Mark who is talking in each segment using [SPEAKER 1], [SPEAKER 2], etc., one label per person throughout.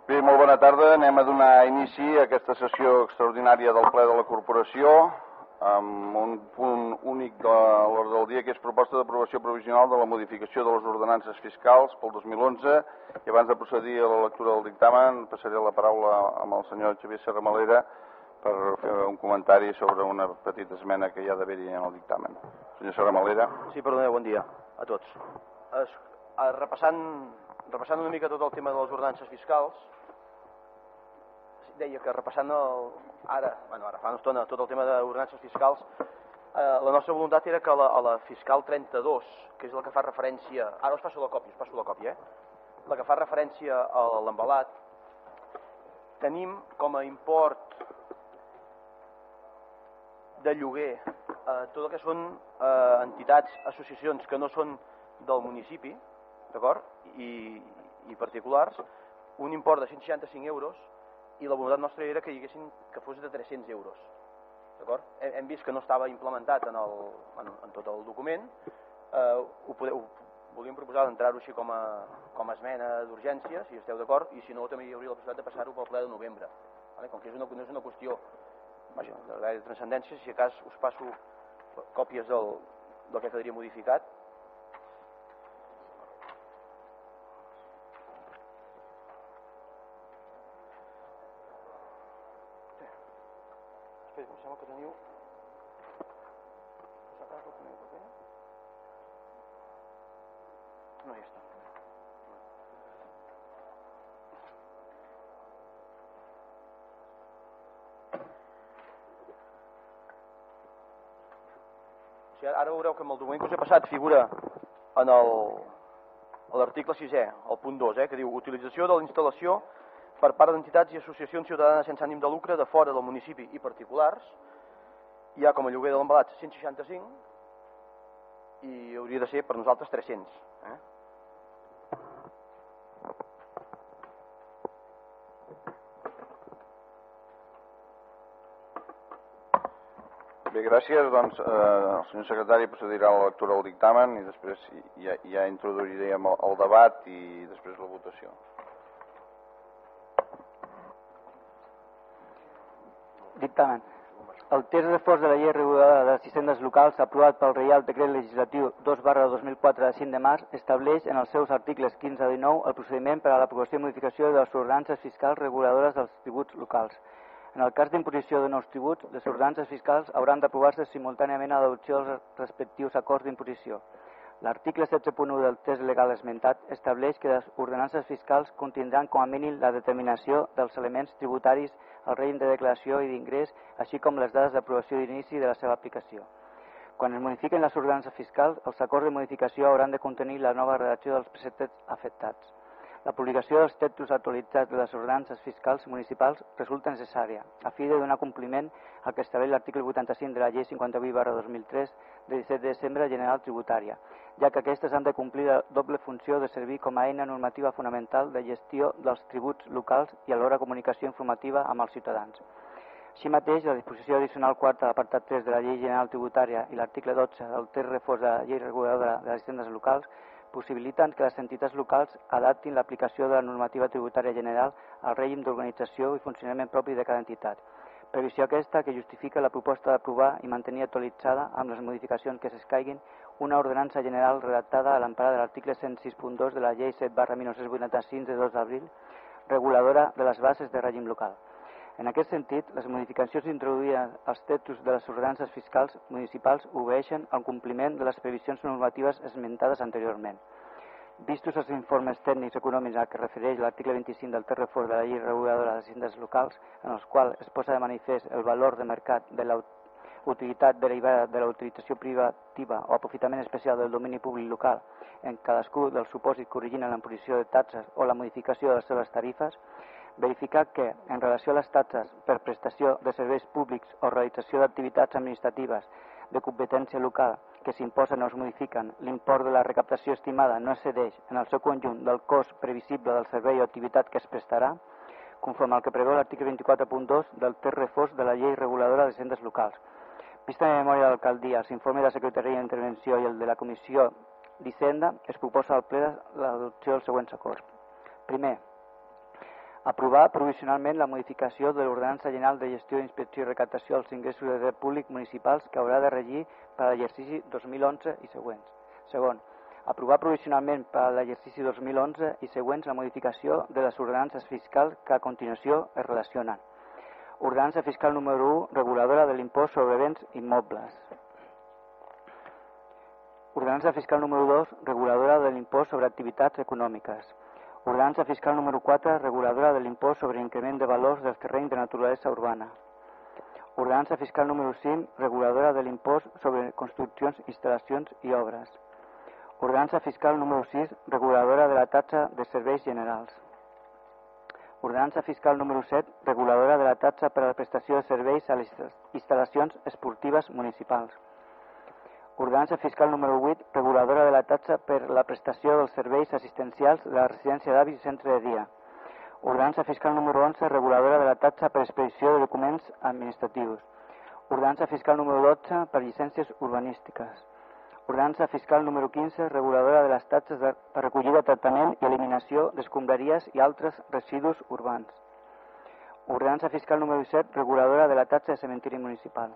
[SPEAKER 1] Bé, molt bona tarda. Anem a donar inici a aquesta sessió extraordinària del ple de la corporació amb un punt únic de l'ordre del dia, que és proposta d'aprovació provisional de la modificació de les ordenances fiscals pel 2011. I abans de procedir a la lectura del dictamen, passaré la paraula amb el senyor Xavier Serramalera per fer un comentari sobre una petita esmena que hi ha d'haver-hi en el dictamen. Senyor Serramalera.
[SPEAKER 2] Sí, perdoneu, bon dia a tots. Repassant una mica tot el tema de les ordenances fiscals, deia que repassant ara fa una estona tot el tema d'ordenances fiscals, la nostra voluntat era que a la fiscal 32, que és la que fa referència, ara us passo la còpia, la que fa referència a l'embalat, tenim com a import de lloguer tot el que són entitats, associacions que no són del municipi, d'acord, i particulars, un import de 165 euros, i la voluntat nostra era que fos de 300 euros. D'acord? Hem vist que no estava implementat en tot el document, volíem proposar d'entrar-ho així com a esmena d'urgència, si esteu d'acord, i si no també hi hauria la possibilitat de passar-ho pel ple de novembre. Com que no és una qüestió de transcendència, si a cas us passo còpies del que quedaria modificat. Espera, em sembla que teniu... No, ja està. Ara veureu que amb el document que us he passat figura en l'article 6è, el punt 2, que diu utilització de la instal·lació per part d'entitats i associacions ciutadanes sense ànim de lucre de fora del municipi i particulars. Hi ha com a lloguer de l'embalat 165 i hauria de ser per nosaltres 300.
[SPEAKER 1] Bé, gràcies. Doncs el senyor secretari procedirà a la lectura del dictamen i després ja introduirem el debat i després la votació.
[SPEAKER 3] Dictamen. El text reforç de la llei reguladora de les hisendes locals aprovat pel Reial Decret Legislatiu 2/2004 de 5 de març estableix en els seus articles 15 a 19 el procediment per a l'aprovació i modificació de les ordenances fiscals reguladores dels tributs locals. En el cas d'imposició de nous tributs, les ordenances fiscals hauran d'aprovar-se simultàniament a l'adopció dels respectius acords d'imposició. L'article 16.1 del text legal esmentat estableix que les ordenances fiscals contindran com a mínim la determinació dels elements tributaris al règim de declaració i d'ingrés, així com les dades d'aprovació d'inici de la seva aplicació. Quan es modifiquen les ordenances fiscals, els acords de modificació hauran de contenir la nova redacció dels preceptes afectats. La publicació dels textos actualitzats de les ordenances fiscals municipals resulta necessària, a fi de donar compliment al que estableix l'article 85 de la llei 58/2003 de 17 de desembre general tributària, ja que aquestes han de complir la doble funció de servir com a eina normativa fonamental de gestió dels tributs locals i alhora comunicació informativa amb els ciutadans. Així mateix, la disposició addicional quarta de l'apartat 3 de la llei general tributària i l'article 12 del text reforç de la llei reguladora de les hisendes locals possibiliten que les entitats locals adaptin l'aplicació de la normativa tributària general al règim d'organització i funcionament propi de cada entitat. Previsió aquesta que justifica la proposta d'aprovar i mantenir actualitzada amb les modificacions que s'escaiguin una ordenança general redactada a l'empara de l'article 106.2 de la llei 7/1985 de 2 d'abril, reguladora de les bases de règim local. En aquest sentit, les modificacions introduïdes als textos de les ordenances fiscals municipals obeeixen al compliment de les previsions normatives esmentades anteriorment. Vistos els informes tècnics econòmics a què refereix l'article 25 del text reforç de la llei reguladora de les hisendes locals, en els quals es posa de manifest el valor de mercat de la utilitat derivada de la utilització privativa o aprofitament especial del domini públic local en cadascú dels supòsits que originen la imposició de taxes o la modificació de les seves tarifes, verificar que, en relació a les taxes per prestació de serveis públics o realització d'activitats administratives de competència local que s'imposen o es modifiquen, l'import de la recaptació estimada no excedeix en el seu conjunt del cost previsible del servei o activitat que es prestarà, conforme al que preveu l'article 24.2 del text reforç de la llei reguladora de hisendes locals. Vista la memòria de l'alcaldia, els informes de la Secretaria d'Intervenció i el de la Comissió d'Hisenda, es proposa al ple l'adopció dels següents acords. Primer, Aprovar provisionalment la modificació de l'Ordenança General de Gestió, Inspecció i Recaptació dels ingressos de dret públic municipals que haurà de regir per a l'exercici 2011 i següents. Segon, aprovar provisionalment per a l'exercici 2011 i següents la modificació de les ordenances fiscals que a continuació es relacionen. Ordenança fiscal número 1, reguladora de l'impost sobre béns immobles. Ordenança fiscal número 2, reguladora de l'impost sobre activitats econòmiques. Ordenança fiscal número 4, reguladora de l'impost sobre increment de valors dels terrenys de naturalesa urbana. Ordenança fiscal número 5, reguladora de l'impost sobre construccions, instal·lacions i obres. Ordenança fiscal número 6, reguladora de la taxa de serveis generals. Ordenança fiscal número 7, reguladora de la taxa per a la prestació de serveis a les instal·lacions esportives municipals. Ordenança fiscal número 8, reguladora de la taxa per la prestació dels serveis assistencials de la residència d'avis i centre de dia. Ordenança fiscal número 11, reguladora de la taxa per expedició de documents administratius. Ordenança fiscal número 12, per llicències urbanístiques. Ordenança fiscal número 15, reguladora de les taxes per recollida, tractament i eliminació d'escombraries i altres residus urbans. Ordenança fiscal número 17, reguladora de la taxa de cementiri municipal.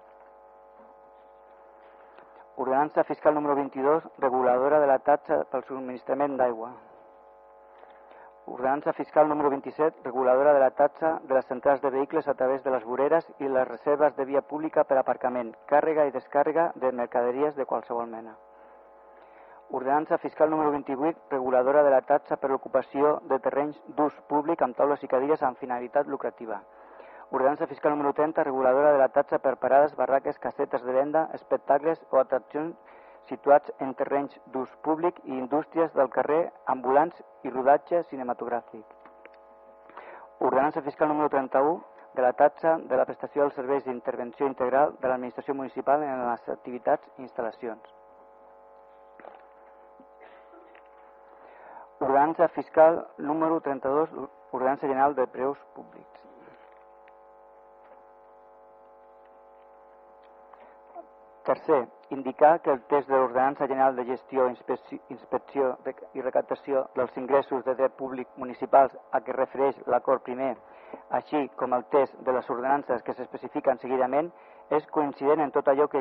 [SPEAKER 3] Ordenança fiscal número 22, reguladora de la taxa pel subministrament d'aigua. Ordenança fiscal número 27, reguladora de la taxa de les entrades de vehicles a través de les voreres i les reserves de via pública per aparcament, càrrega i descàrrega de mercaderies de qualsevol mena. Ordenança fiscal número 28, reguladora de la taxa per l'ocupació de terrenys d'ús públic amb taules i cadires amb finalitat lucrativa. Ordenança fiscal número 30, reguladora de la taxa per parades, barraques, casetes de venda, espectacles o atraccions situats en terrenys d'ús públic i indústries del carrer, ambulants i rodatge cinematogràfic. Ordenança fiscal número 31, de la taxa de la prestació dels serveis d'intervenció integral de l'administració municipal en les activitats i instal·lacions. Ordenança fiscal número 32, ordenança general de preus públics. Tercer, indicar que el text de l'Ordenança General de Gestió, Inspecció i Recaptació dels ingressos de dret públic municipals a què refereix l'acord primer, així com el text de les ordenances que s'especifiquen seguidament, és coincident en tot allò que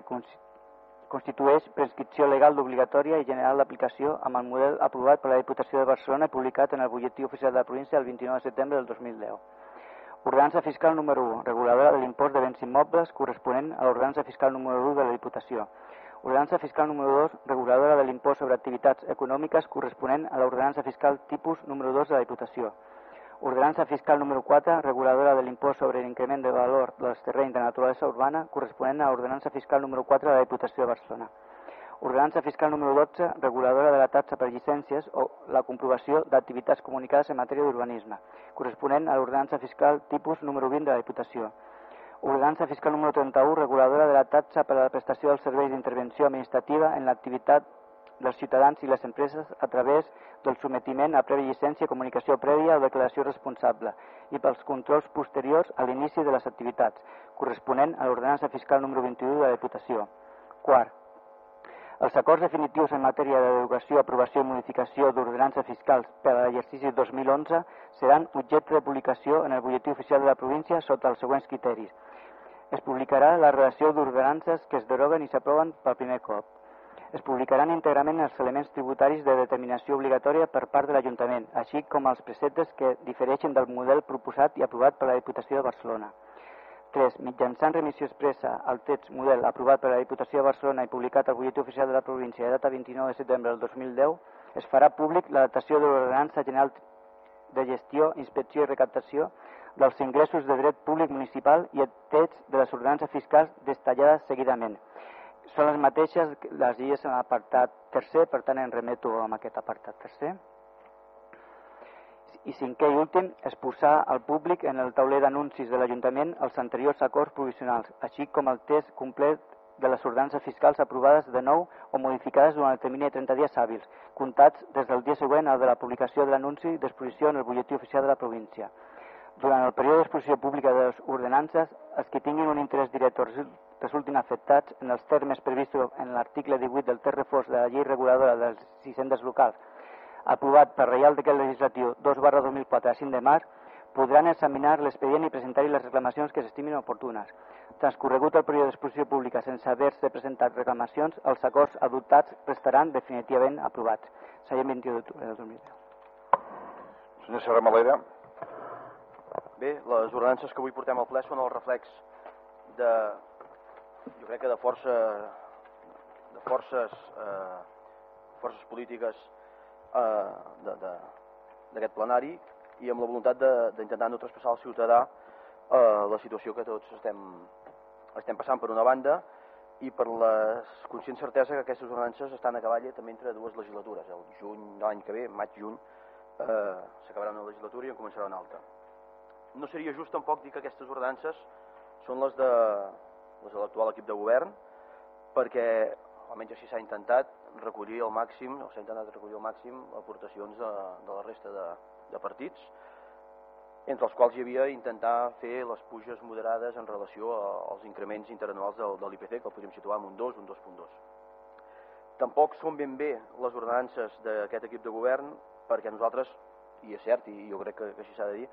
[SPEAKER 3] constitueix prescripció legal d'obligatòria i general d'aplicació amb el model aprovat per la Diputació de Barcelona i publicat en el Butlletí Oficial de la Província el 29 de setembre del 2010. Ordenança fiscal número 1, reguladora de l'impost de béns immobles corresponent a l'ordenança fiscal número 1 de la Diputació. Ordenança fiscal número 2, reguladora de l'impost sobre activitats econòmiques corresponent a l'ordenança fiscal tipus número 2 de la Diputació. Ordenança fiscal número 4, reguladora de l'impost sobre l'increment de valor dels terrenys de naturalesa urbana corresponent a l'ordenança fiscal número 4 de la Diputació de Barcelona. Ordenança fiscal número 12, reguladora de la taxa per llicències o la comprovació d'activitats comunicades en matèria d'urbanisme, corresponent a l'ordenança fiscal tipus número 20 de la Diputació. Ordenança fiscal número 31, reguladora de la taxa per a la prestació dels serveis d'intervenció administrativa en l'activitat dels ciutadans i les empreses a través del sometiment a prèvia llicència, comunicació prèvia o declaració responsable i pels controls posteriors a l'inici de les activitats, corresponent a l'ordenança fiscal número 21 de la Diputació. Quart, els acords definitius en matèria de derogació, aprovació i modificació d'ordenances fiscals per a l'exercici 2011 seran objecte de publicació en el Butlletí Oficial de la Província sota els següents criteris. Es publicarà la relació d'ordenances que es deroguen i s'aproven per primer cop. Es publicaran íntegrament els elements tributaris de determinació obligatòria per part de l'Ajuntament, així com els preceptes que difereixen del model proposat i aprovat per la Diputació de Barcelona. 3. Mitjançant remissió expressa al text model aprovat per la Diputació de Barcelona i publicat al Butlletí Oficial de la Província de data 29 de setembre del 2010, es farà públic l'adaptació de l'Ordenança General de Gestió, Inspecció i Recaptació dels ingressos de dret públic municipal i el text de les ordenances fiscals detallades seguidament. Són les mateixes les lleis en l'apartat tercer, per tant em remeto a aquest apartat tercer. I cinquè i últim, exposar al públic en el tauler d'anuncis de l'Ajuntament els anteriors acords provisionals, així com el text complet de les ordenances fiscals aprovades de nou o modificades durant el termini de 30 dies hàbils, comptats des del dia següent al de la publicació de l'anunci d'exposició en el Butlletí Oficial de la Província. Durant el període d'exposició pública de les ordenances, els que tinguin un interès directe resultin afectats en els termes previstos en l'article 18 del text refós de la llei reguladora de les hisendes locals, aprovat per Reial Decret Legislatiu 2/2004 a 5 de març, podran examinar l'expedient i presentar-hi les reclamacions que s'estimin oportunes. Transcorregut el període d'exposició pública sense haver-se presentat reclamacions, els acords adoptats restaran definitivament aprovats. Seient 21 d'octubre del 2010.
[SPEAKER 1] Senyor Serramalera.
[SPEAKER 2] Bé, les ordenances que avui portem al ple són el reflex jo crec que de forces polítiques d'aquest plenari i amb la voluntat d'intentar no traspassar al ciutadà la situació que tots estem passant per una banda i per la conscient certesa que aquestes ordenances estan a cavall també entre dues legislatures. El juny de l'any que ve, maig-juny, s'acabarà una legislatura i en començarà una altra. No seria just tampoc dir que aquestes ordenances són les de l'actual equip de govern, perquè almenys així s'ha intentat recollir al màxim aportacions de la resta de partits, entre els quals hi havia intentar fer les puges moderades en relació als increments interanuals de l'IPC, que el podríem situar en un 2, un 2.2. Tampoc són ben bé les ordenances d'aquest equip de govern, perquè nosaltres, i és cert, i jo crec que així s'ha de dir,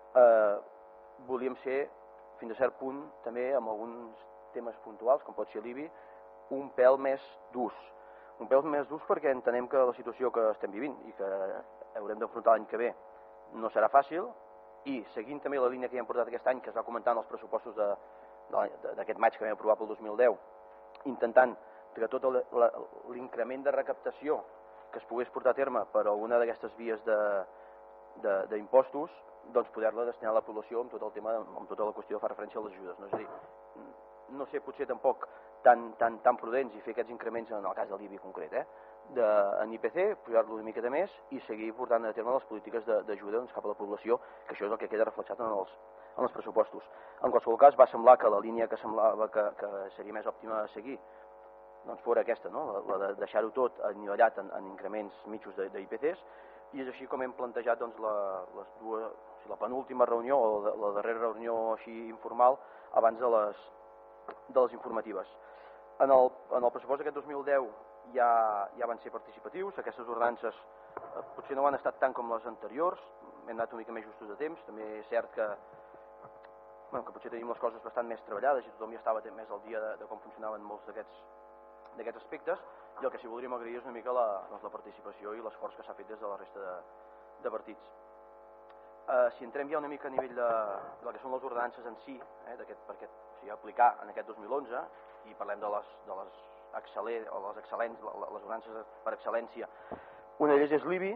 [SPEAKER 2] volíem ser, fins a cert punt, també amb alguns temes puntuals, com pot ser l'IBI, un pèl més durs. Un pèl més durs perquè entenem que la situació que estem vivint i que haurem d'afrontar l'any que ve no serà fàcil, i seguint també la línia que ja hem portat aquest any, que es va comentar en els pressupostos d'aquest maig que vam aprovar pel 2010, intentant que tot l'increment de recaptació que es pogués portar a terme per alguna d'aquestes vies d'impostos, doncs poder-la destinar a la població amb tot el tema, amb tota la qüestió que fa referència a les ajudes. No? És a dir, no sé potser tampoc tan prudents i fer aquests increments en el cas de l'IBI concret, en IPC, pujar-lo una miqueta més i seguir portant a terme les polítiques d'ajuda cap a la població, que això és el que queda reflexat en els pressupostos. En qualsevol cas, va semblar que la línia que semblava que seria més òptima a seguir doncs fora aquesta, no? La de deixar-ho tot anivellat en increments mitjos d'IPCs, i és així com hem plantejat doncs, la penúltima reunió o la darrera reunió així informal abans de les informatives. En el pressupost d'aquest 2010 ja van ser participatius, aquestes ordenances potser no han estat tant com les anteriors, hem anat una mica més justos de temps, també és cert que potser tenim les coses bastant més treballades i tothom ja estava més al dia de com funcionaven molts d'aquests aspectes, i el que sí voldríem agrair és una mica la participació i l'esforç que s'ha fet des de la resta de partits. Si entrem ja una mica a nivell del que són les ordenances en si, per aplicar en aquest 2011, i parlem de les ordenances per excel·lència, una d'elles és l'IBI.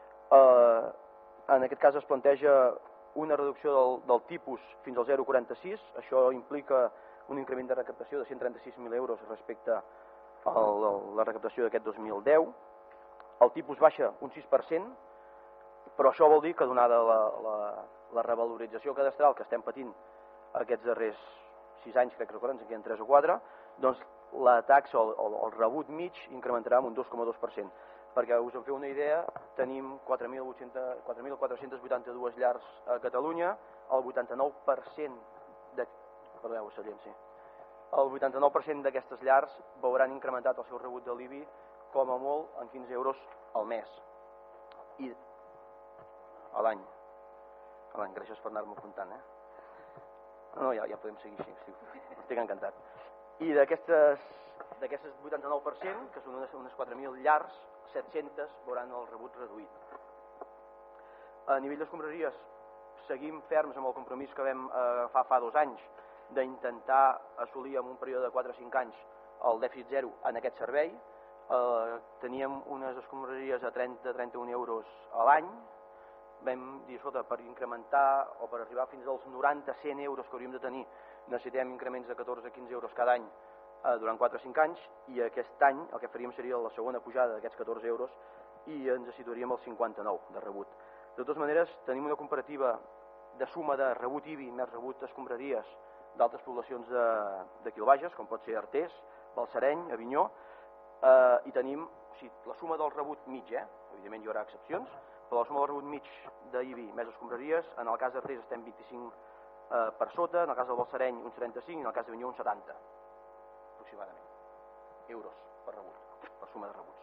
[SPEAKER 2] En aquest cas es planteja una reducció del tipus fins al 0,46, això implica un increment de recaptació de 136.000 euros respecte a la recaptació d'aquest 2010. El tipus baixa un 6%, però això vol dir que donada la revalorització cadastral que estem patint aquests darrers 6 anys, crec que recordem, en queden 3 o 4, doncs la taxa o el rebut mig incrementarà en un 2,2%. Perquè us en feu una idea, tenim 4.482 llars a Catalunya, el 89% d'aquestes llars veuran incrementat el seu rebut de l'IBI com a molt en 15 euros al mes. I a l'any. Gràcies per anar-me apuntant. No, ja podem seguir així, estic encantat. I d'aquestes 89%, que són unes 4.000 llars, 700 veuran el rebut reduït. A nivell d'escombraries, seguim ferms amb el compromís que vam agafar fa 2 anys d'intentar assolir en un període de 4 o 5 anys el dèficit zero en aquest servei. Teníem unes escombraries a 30-31 euros a l'any. Vam dir, escolta, per incrementar o per arribar fins als 90-100 euros que hauríem de tenir, necessitem increments de 14-15 euros cada any durant 4 o 5 anys, i aquest any el que faríem seria la segona pujada d'aquests 14 euros i ens situaríem al 59 de rebut. De totes maneres, tenim una comparativa de suma de rebut IBI més rebut escombraries d'altres poblacions d'aquí al Bages, com pot ser Artés, Balsareny, Avinyó, i tenim la suma del rebut mig, evidentment hi haurà excepcions, però la suma del rebut mig d'IBI més escombraries, en el cas d'Artés estem 25 per sota, en el cas del Balsareny uns 35 i en el cas d'Avinyó uns 70, aproximadament, euros per rebut, per suma de rebuts.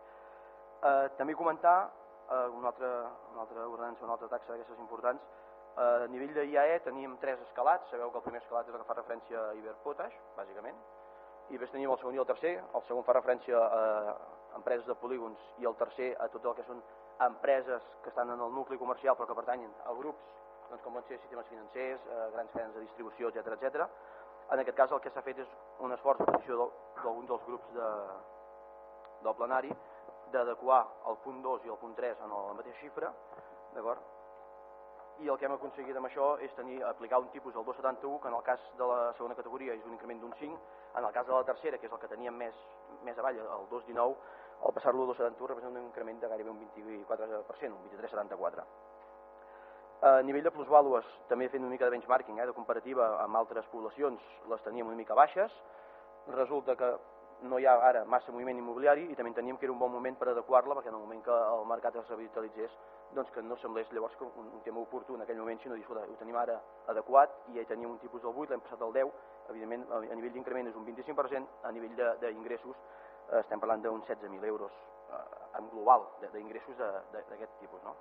[SPEAKER 2] També comentar una altra ordenança, una altra taxa d'aquestes importants, A nivell d'IAE teníem 3 escalats, sabeu que el primer escalat és el que fa referència a Iberpotash, bàsicament, i després teníem el segon i el tercer. El segon fa referència a empreses de polígons i el tercer a tot el que són empreses que estan en el nucli comercial però que pertanyen a grups, doncs, com poden ser sistemes financers, grans cadenes de distribució, etc. En aquest cas el que s'ha fet és un esforç de petició d'alguns dels grups del plenari d'adequar el punt 2 i el punt 3 en la mateixa xifra, d'acord? I el que hem aconseguit amb això és aplicar un tipus, el 2,71, que en el cas de la segona categoria és un increment d'un 5, en el cas de la tercera, que és el que teníem més avall, el 2,19, al passar-lo a 2,71 representa un increment de gairebé un 24%, un 23,74. A nivell de plusvàlues, també fent una mica de benchmarking, de comparativa amb altres poblacions, les teníem una mica baixes. Resulta que no hi ha ara massa moviment immobiliari i també enteníem que era un bon moment per adequar-la, perquè en el moment que el mercat es revitalitzés, doncs que no semblés llavors un tema oportú en aquell moment, sinó dir, escolta, ho tenim ara adequat, i ja teníem un tipus del 8, l'hem passat al 10, evidentment a nivell d'increment és un 25%, a nivell d'ingressos estem parlant d'uns 16.000 euros en global d'ingressos d'aquest tipus, no?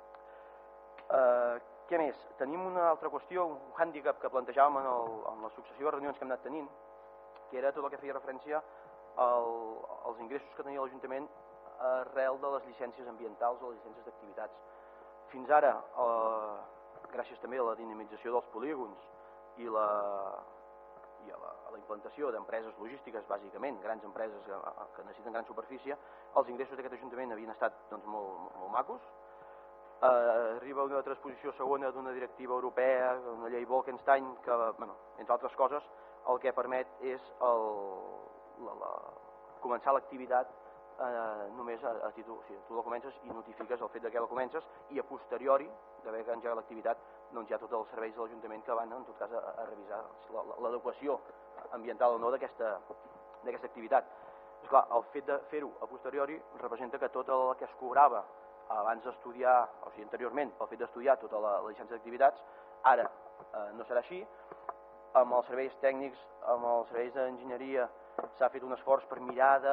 [SPEAKER 2] Què més? Tenim una altra qüestió, un hàndicap que plantejàvem en la successió de reunions que hem anat tenint, que era tot el que feia referència als ingressos que tenia l'Ajuntament arrel de les llicències ambientals o les llicències d'activitats. Fins ara, gràcies també a la dinamització dels polígons i a la implantació d'empreses logístiques, bàsicament, grans empreses que necessiten gran superfície, els ingressos d'aquest Ajuntament havien estat molt macos. Arriba una transposició segona d'una directiva europea, una llei Bolkestein, que, entre altres coses, el que permet és començar l'activitat només a títol, o sigui, tu la comences i notifiques el fet que la comences, i a posteriori d'haver engegat l'activitat doncs hi ha tots els serveis de l'Ajuntament que van en tot cas a revisar l'adequació ambiental o no d'aquesta activitat. Esclar, el fet de fer-ho a posteriori representa que tot el que es cobrava abans d'estudiar, o sigui anteriorment, pel fet d'estudiar tota la llicència d'activitats, ara no serà així. Amb els serveis tècnics, amb els serveis d'enginyeria, s'ha fet un esforç per mirar de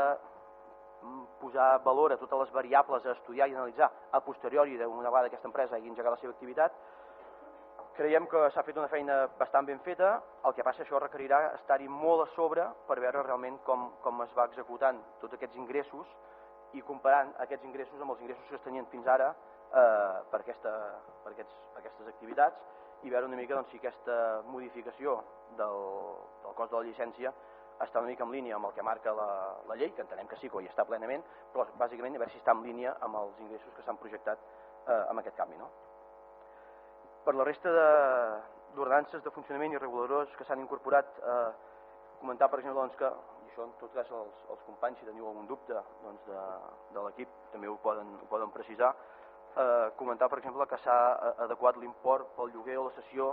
[SPEAKER 2] posar valor a totes les variables a estudiar i analitzar a posteriori d'una vegada aquesta empresa hagi engegat la seva activitat. Creiem que s'ha fet una feina bastant ben feta, el que passa això requerirà estar-hi molt a sobre per veure realment com es va executant tots aquests ingressos i comparant aquests ingressos amb els ingressos que es tenien fins ara per aquestes activitats i veure una mica si aquesta modificació del cost de la llicència està una mica en línia amb el que marca la llei, que entenem que sí, que hi està plenament, però bàsicament a veure si està en línia amb els ingressos que s'han projectat amb aquest canvi. Per la resta d'ordenances de funcionament i reguladors que s'han incorporat, comentar, per exemple, que, i això en tot cas els companys, si teniu algun dubte de l'equip, també ho poden precisar, comentar, per exemple, que s'ha adequat l'import pel lloguer o la cessió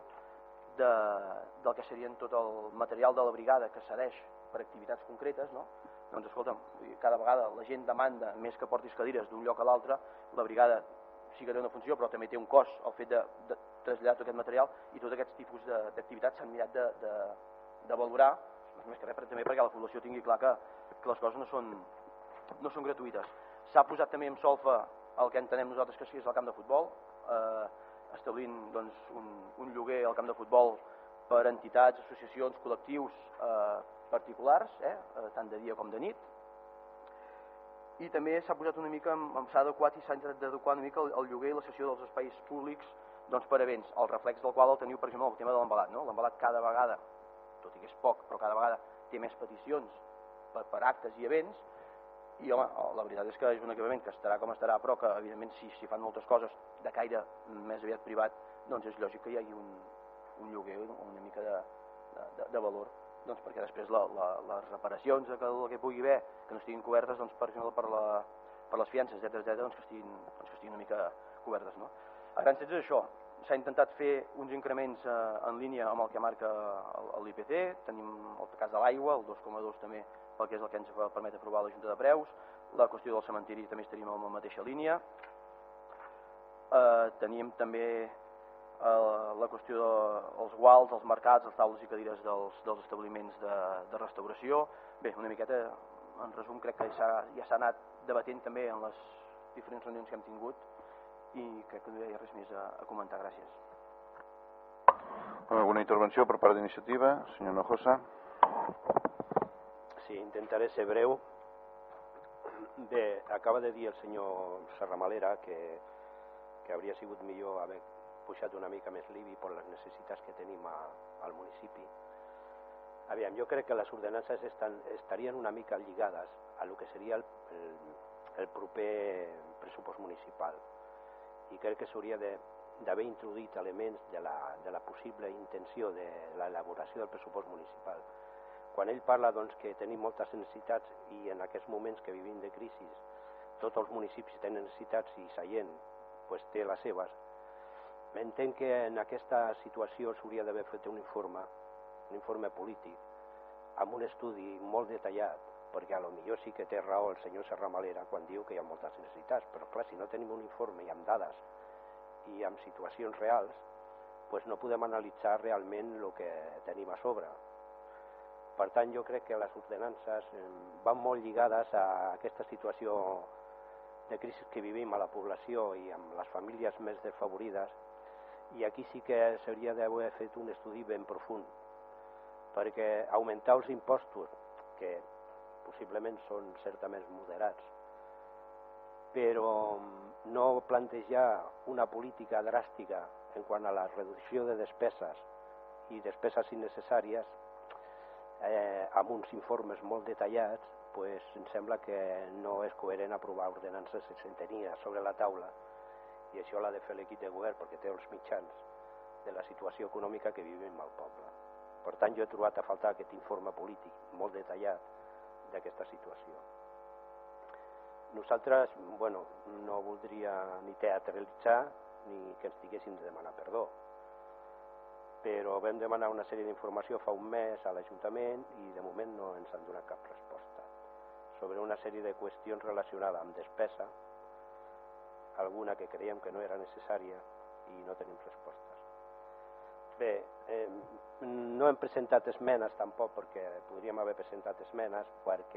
[SPEAKER 2] del que serien tot el material de la brigada que cedeix per activitats concretes, no? Doncs escolta'm, cada vegada la gent demanda més que portis cadires d'un lloc a l'altre, la brigada sí que té una funció però també té un cost el fet de traslladar tot aquest material i tots aquests tipus d'activitats s'han mirat de valorar, més que res també perquè la població tingui clar que les coses no són gratuïtes. S'ha posat també en solfa el que entenem nosaltres que és el camp de futbol, establint un lloguer al camp de futbol per entitats, associacions, col·lectius particulars, tant de dia com de nit. I també s'ha posat una mica, s'ha adequat i s'ha intentat d'adequar una mica el lloguer i la cessió dels espais públics per events, el reflex del qual el teniu, per exemple, el tema de l'embalat. L'embalat cada vegada, tot i que és poc, però cada vegada té més peticions per actes i events, i home, la veritat és que és un equipament que estarà com estarà, però que evidentment si fan moltes coses de caire més aviat privat, doncs és lògic que hi hagi un lloguer o una mica de valor, perquè després les reparacions que pugui haver, que no estiguin cobertes, per exemple, per les fiances, etc., que estiguin una mica cobertes. A grans trets és això. S'ha intentat fer uns increments en línia amb el que marca l'IPC, tenim el cas de l'aigua, el 2,2 també, pel que és el que ens permet aprovar la Junta de Preus, la qüestió del cementiri també estaríem en la mateixa línia, teníem també la qüestió dels guals, els mercats, les taules i cadires dels establiments de restauració. Bé, una miqueta, en resum, crec que ja s'ha anat debatent també en les diferents reunions que hem tingut i crec que no hi ha res més a comentar. Gràcies.
[SPEAKER 1] Alguna intervenció per part d'iniciativa? Senyor Nojosa.
[SPEAKER 4] Sí, intentaré ser breu. Bé, acaba de dir el senyor Serramalera que hauria sigut millor haver pujat una mica més l'IBI per les necessitats que tenim al municipi. Aviam, jo crec que les ordenances estarien una mica lligades a lo que seria el proper pressupost municipal, i crec que s'hauria d'haver introduït elements de la possible intenció de l'elaboració del pressupost municipal. Quan ell parla que tenim moltes necessitats i en aquests moments que vivim de crisi tots els municipis tenen necessitats i Sallent té les seves, m'entenc que en aquesta situació s'hauria d'haver fet un informe polític amb un estudi molt detallat, perquè a lo millor sí que té raó el senyor Serramalera quan diu que hi ha moltes necessitats, però clar, si no tenim un informe i amb dades i amb situacions reals, no podem analitzar realment el que tenim a sobre. Per tant, jo crec que les ordenances van molt lligades a aquesta situació de crisi que vivim a la població i amb les famílies més desfavorides, i aquí sí que s'hauria d'haver fet un estudi ben profund, perquè augmentar els impostos, que possiblement són certament moderats, però no plantejar una política dràstica en quant a la reducció de despeses i despeses innecessàries amb uns informes molt detallats, em sembla que no és coherent aprovar ordenances sense tenir sobre la taula, i això l'ha de fer l'equip de govern perquè té els mitjans de la situació econòmica que vivim al poble. Per tant, jo he trobat a faltar aquest informe polític molt detallat d'aquesta situació. Nosaltres, no voldria ni teatralitzar ni que ens diguessin de demanar perdó, però vam demanar una sèrie d'informació fa un mes a l'Ajuntament i de moment no ens han donat cap resposta sobre una sèrie de qüestions relacionades amb despesa, alguna que creiem que no era necessària i no tenim respostes. Bé, no hem presentat esmenes tampoc perquè podríem haver presentat esmenes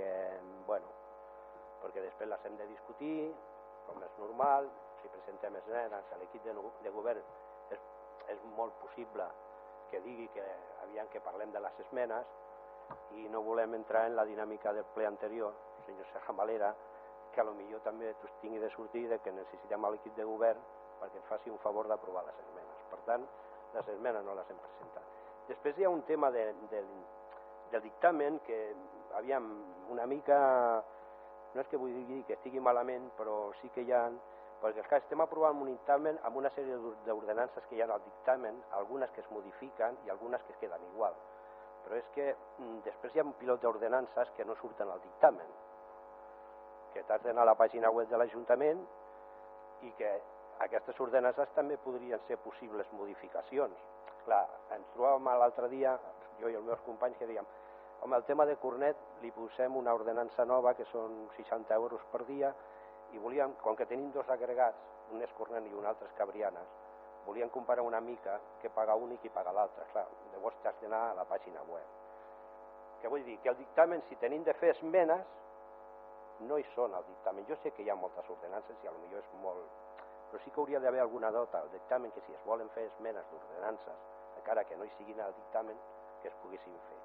[SPEAKER 4] perquè després les hem de discutir, com és normal, si presentem esmenes a l'equip de govern és molt possible que digui que aviam que parlem de les esmenes i no volem entrar en la dinàmica del ple anterior, senyor Serramalera, que potser també tingui de sortir que necessitem l'equip de govern perquè ens faci un favor d'aprovar les esmenes. Per tant, les esmenes no les hem presentat. Després hi ha un tema del dictamen que, aviam, una mica, no és que vull dir que estigui malament, però sí que hi ha, perquè estem aprovant un dictamen amb una sèrie d'ordenances que hi ha al dictamen, algunes que es modifiquen i algunes que es queden igual. Però és que després hi ha un pilot d'ordenances que no surten al dictamen, que t'has d'anar a la pàgina web de l'Ajuntament i que aquestes ordenances també podrien ser possibles modificacions. Clar, ens trobàvem l'altre dia, jo i els meus companys, que dèiem, home, el tema de Cornet li posem una ordenança nova que són 60 euros per dia i volíem, com que tenim dos agregats, un és Cornet i un altre és Cabrianes, volien comparar una mica què paga un i qui paga l'altre. Clar, llavors t'has d'anar a la pàgina web. Què vull dir? Que el dictamen, si tenim de fer esmenes, no hi són al dictamen. Jo sé que hi ha moltes ordenances i potser és molt... Però sí que hauria d'haver alguna nota al dictamen que si es volen fer esmenes d'ordenances, encara que no hi siguin al dictamen, que es poguessin fer.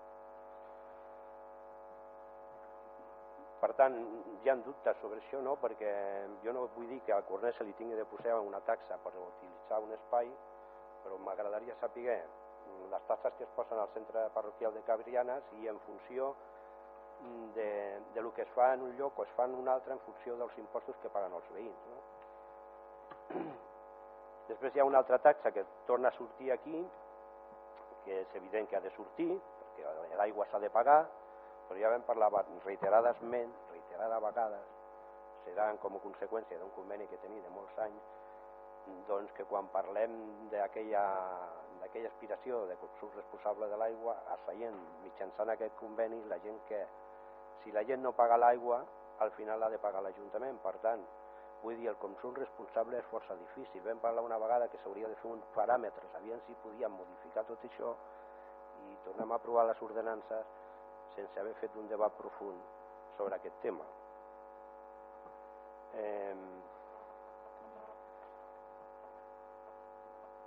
[SPEAKER 4] Per tant, hi ha dubtes sobre això, no? Perquè jo no vull dir que a Cornet se li tingui de posar una taxa per utilitzar un espai, però m'agradaria saber les taxes que es posen al centre parroquial de Cabrianes i en funció de lo que es fa en un lloc o es fa en un altre en funció dels impostos que paguen els veïns, no? Després hi ha una altra taxa que torna a sortir aquí, que és evident que ha de sortir, perquè l'aigua s'ha de pagar, però ja vam parlar reiterades vegades, seran com a conseqüència d'un conveni que tenim de molts anys, doncs que quan parlem d'aquella aspiració de consum responsable de l'aigua, a Sallent, mitjançant aquest conveni, la gent que, si la gent no paga l'aigua, al final l'ha de pagar l'Ajuntament. Per tant, vull dir, el consum responsable és força difícil. Vam parlar una vegada que s'hauria de fer uns paràmetres, aviam si podíem modificar tot això i tornem a aprovar les ordenances sense haver fet un debat profund sobre aquest tema.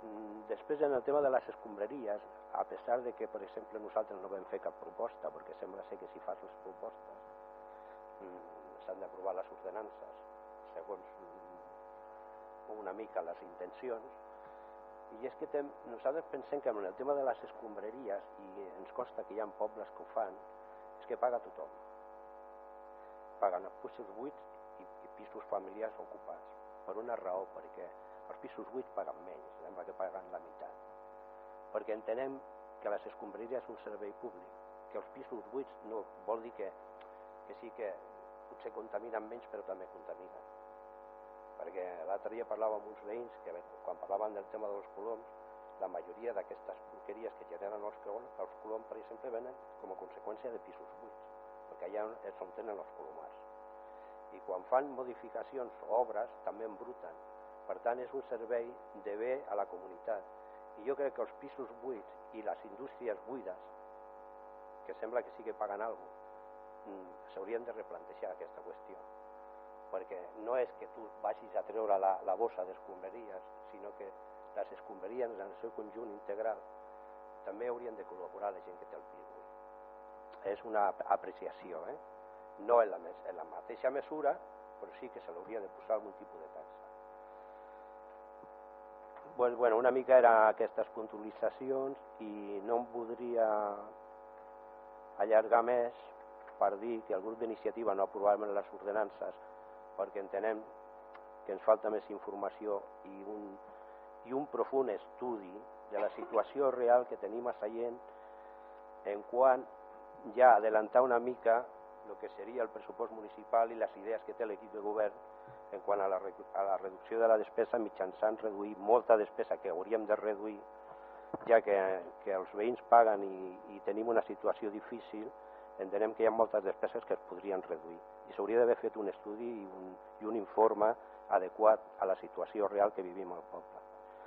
[SPEAKER 4] Després, en el tema de les escombraries, a pesar de que, per exemple, nosaltres no vam fer cap proposta, perquè sembla ser que si fas les propostes s'han d'aprovar les ordenances segons una mica les intencions, i és que nosaltres pensem que en el tema de les escombraries, i ens consta que hi ha pobles que ho fan, és que paga tothom. Paguen pisos buits i pisos familiars ocupats, per una raó, perquè els pisos buits paguen menys, sembla que paguen la meitat. Perquè entenem que les escombraries és un servei públic, que els pisos buits no vol dir que sí que potser contaminen menys, però també contaminen. Perquè l'altre dia parlava amb uns veïns que quan parlaven del tema dels coloms, la majoria d'aquestes porqueries que generen els coloms, per exemple, venen com a conseqüència de pisos buits, perquè allà és on tenen els colomars. I quan fan modificacions o obres, també embruten. Per tant, és un servei de bé a la comunitat. I jo crec que els pisos buits i les indústries buides, que sembla que sí que paguen alguna cosa, s'haurien de replantejar aquesta qüestió. Perquè no és que tu vagis a treure la bossa d'escombraries, sinó que les escombraries en el seu conjunt integral també haurien de col·laborar la gent que té el pis buit. És una apreciació, no en la mateixa mesura, però sí que se l'hauria de posar algun tipus de taxa. Bueno, una mica eren aquestes puntualitzacions i no em voldria allargar més per dir que el grup d'iniciativa no aprovarem les ordenances perquè entenem que ens falta més informació i un profund estudi de la situació real que tenim a Sallent en quant ja adelantar una mica el que seria el pressupost municipal i les idees que té l'equip de govern en quant a la reducció de la despesa mitjançant reduir molta despesa que hauríem de reduir, ja que els veïns paguen i tenim una situació difícil, entenem que hi ha moltes despeses que es podrien reduir. I s'hauria d'haver fet un estudi i un informe adequat a la situació real que vivim al poble.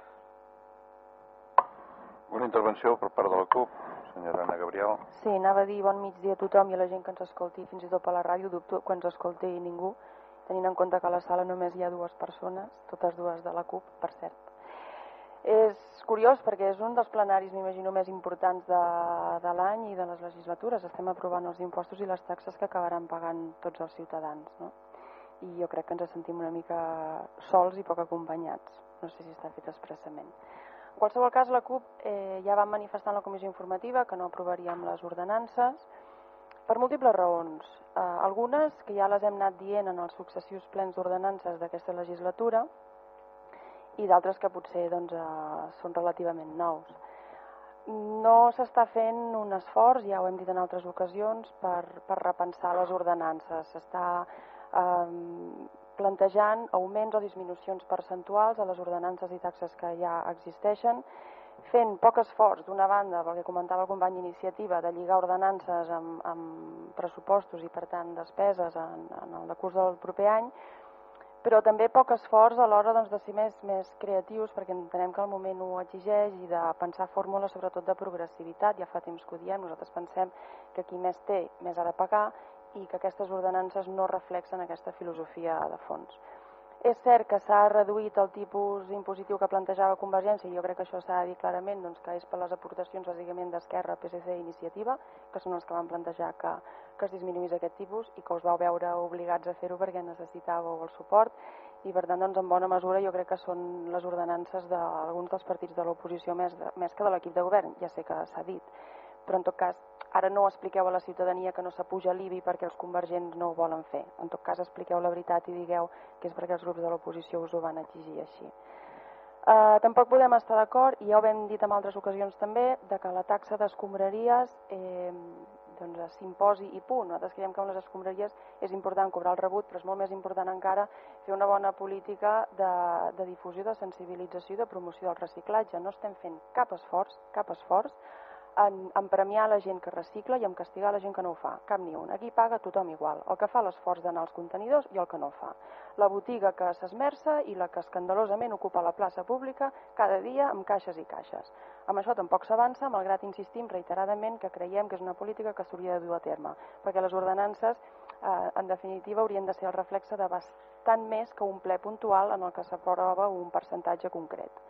[SPEAKER 1] Una intervenció per part de la CUP, senyora Anna Gabriel.
[SPEAKER 5] Sí, anava a dir bon migdia a tothom i a la gent que ens escolti, fins i tot per la ràdio, dubto que ens escolti ningú, tenint en compte que a la sala només hi ha 2 persones, totes 2 de la CUP, per cert. És curiós perquè és un dels plenaris, m'imagino, més importants de l'any i de les legislatures. Estem aprovant els impostos i les taxes que acabaran pagant tots els ciutadans, no? I jo crec que ens sentim una mica sols i poc acompanyats. No sé si està fet expressament. En qualsevol cas, la CUP ja va manifestar en la comissió informativa que no aprovaríem les ordenances per múltiples raons. Algunes que ja les hem anat dient en els successius plens d'ordenances d'aquesta legislatura i d'altres que potser són relativament nous. No s'està fent un esforç, ja ho hem dit en altres ocasions, per repensar les ordenances. S'està plantejant augments o disminucions percentuals a les ordenances i taxes que ja existeixen, fent poc esforç, d'una banda, pel que comentava el company d'iniciativa, de lligar ordenances amb pressupostos i, per tant, despeses en el decurs del proper any, però també poc esforç a l'hora de ser més creatius, perquè entenem que el moment ho exigeix, i de pensar fórmules sobretot de progressivitat. Ja fa temps que ho diem, nosaltres pensem que qui més té, més ha de pagar, i que aquestes ordenances no reflexen aquesta filosofia de fons. És cert que s'ha reduït el tipus impositiu que plantejava Convergència, i jo crec que això s'ha de dir clarament, que és per les aportacions bàsicament d'Esquerra, PSC i Iniciativa, que són els que van plantejar que es disminuís aquest tipus i que us vau veure obligats a fer-ho perquè necessitàveu el suport, i per tant, en bona mesura, jo crec que són les ordenances d'alguns dels partits de l'oposició més que de l'equip de govern, ja sé que s'ha dit, però en tot cas, ara no expliqueu a la ciutadania que no s'apuja l'IBI perquè els convergents no ho volen fer. En tot cas, expliqueu la veritat i digueu que és perquè els grups de l'oposició us ho van exigir així. Tampoc podem estar d'acord, i ja ho hem dit en altres ocasions també, de que la taxa d'escombraries s'imposi i punt. Nosaltres creiem que amb les escombraries és important cobrar el rebut, però és molt més important encara fer una bona política de difusió, de sensibilització i de promoció del reciclatge. No estem fent cap esforç en premiar la gent que recicla i en castigar la gent que no ho fa, cap ni un. Aquí paga tothom igual, el que fa l'esforç d'anar als contenidors i el que no ho fa. La botiga que s'esmerça i la que escandalosament ocupa la plaça pública cada dia amb caixes i caixes. Amb això tampoc s'avança, malgrat insistim reiteradament que creiem que és una política que s'hauria de dur a terme, perquè les ordenances, en definitiva, haurien de ser el reflexe de bastant més que un ple puntual en el que s'aprova un percentatge concret.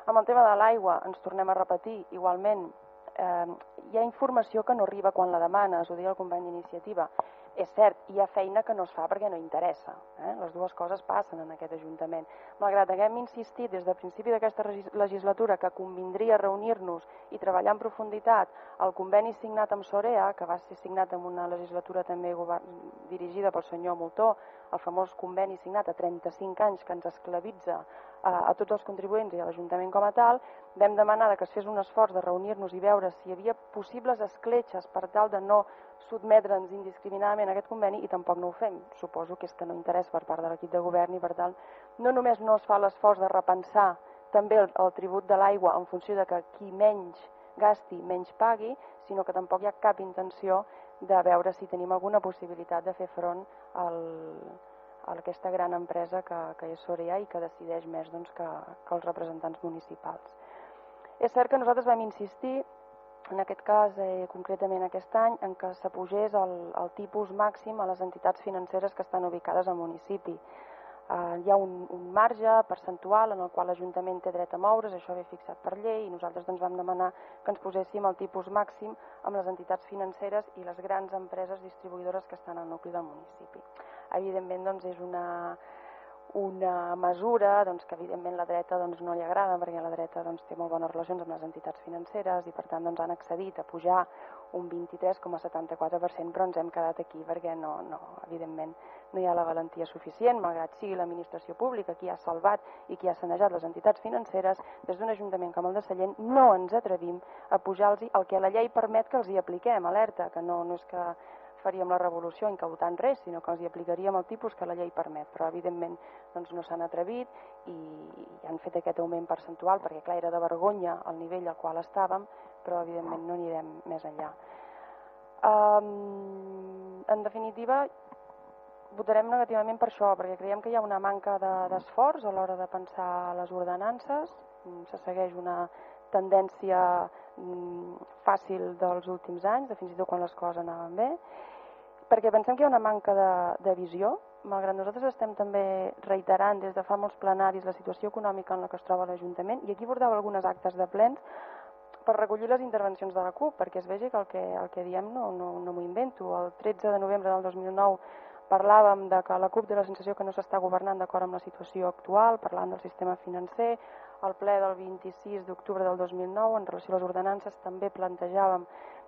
[SPEAKER 5] Amb el tema de l'aigua ens tornem a repetir, igualment, hi ha informació que no arriba quan la demanes, ho deia el company d'iniciativa. És cert, hi ha feina que no es fa perquè no interessa. Les dues coses passen en aquest Ajuntament. Malgrat que hem insistit des del principi d'aquesta legislatura que convindria reunir-nos i treballar en profunditat el conveni signat amb Sorea, que va ser signat en una legislatura també dirigida pel senyor Moltó, el famós conveni signat a 35 anys que ens esclavitza a tots els contribuents i a l'Ajuntament com a tal, vam demanar que es fes un esforç de reunir-nos i veure si hi havia possibles escletxes per tal de no sotmetre'ns indiscriminadament a aquest conveni i tampoc no ho fem. Suposo que és que no interessa per part de l'equip de govern i per tant no només no es fa l'esforç de repensar també el tribut de l'aigua en funció de que qui menys gasti menys pagui, sinó que tampoc hi ha cap intenció de veure si tenim alguna possibilitat de fer front a aquesta gran empresa que és Sorea i que decideix més que els representants municipals. És cert que nosaltres vam insistir, en aquest cas, concretament aquest any, en què s'apugés el tipus màxim a les entitats financeres que estan ubicades al municipi. Hi ha un marge percentual en el qual l'Ajuntament té dret a moure's, això ve fixat per llei, i nosaltres vam demanar que ens poséssim el tipus màxim amb les entitats financeres i les grans empreses distribuïdores que estan al nucli del municipi. Evidentment, és una mesura que evidentment la dreta no li agrada, perquè la dreta té molt bones relacions amb les entitats financeres i per tant han accedit a pujar un 23,74%, però ens hem quedat aquí perquè evidentment no hi ha la valentia suficient, malgrat sigui l'administració pública qui ha salvat i qui ha sanejat les entitats financeres. Des d'un ajuntament com el de Sallent no ens atrevim a pujar-los el que la llei permet que els hi apliquem, alerta, que no és que faríem la revolució incautant res, sinó que els hi aplicaríem el tipus que la llei permet, però evidentment no s'han atrevit i han fet aquest augment percentual perquè clar, era de vergonya el nivell al qual estàvem, però evidentment no anirem més enllà. En definitiva, votarem negativament per això, perquè creiem que hi ha una manca d'esforç a l'hora de pensar les ordenances, se segueix una tendència fàcil dels últims anys, de fins i tot quan les coses anaven bé, perquè pensem que hi ha una manca de visió, malgrat nosaltres estem també reiterant des de fa molts plenaris la situació econòmica en la que es troba l'Ajuntament, i aquí portava algunes actes de plens per recollir les intervencions de la CUP, perquè es vegi que el que diem no m'ho invento. El 13 de novembre del 2009 parlàvem de que la CUP té la sensació que no s'està governant d'acord amb la situació actual, parlant del sistema financer. Al ple del 26 d'octubre del 2009, en relació a les ordenances, també plantejàvem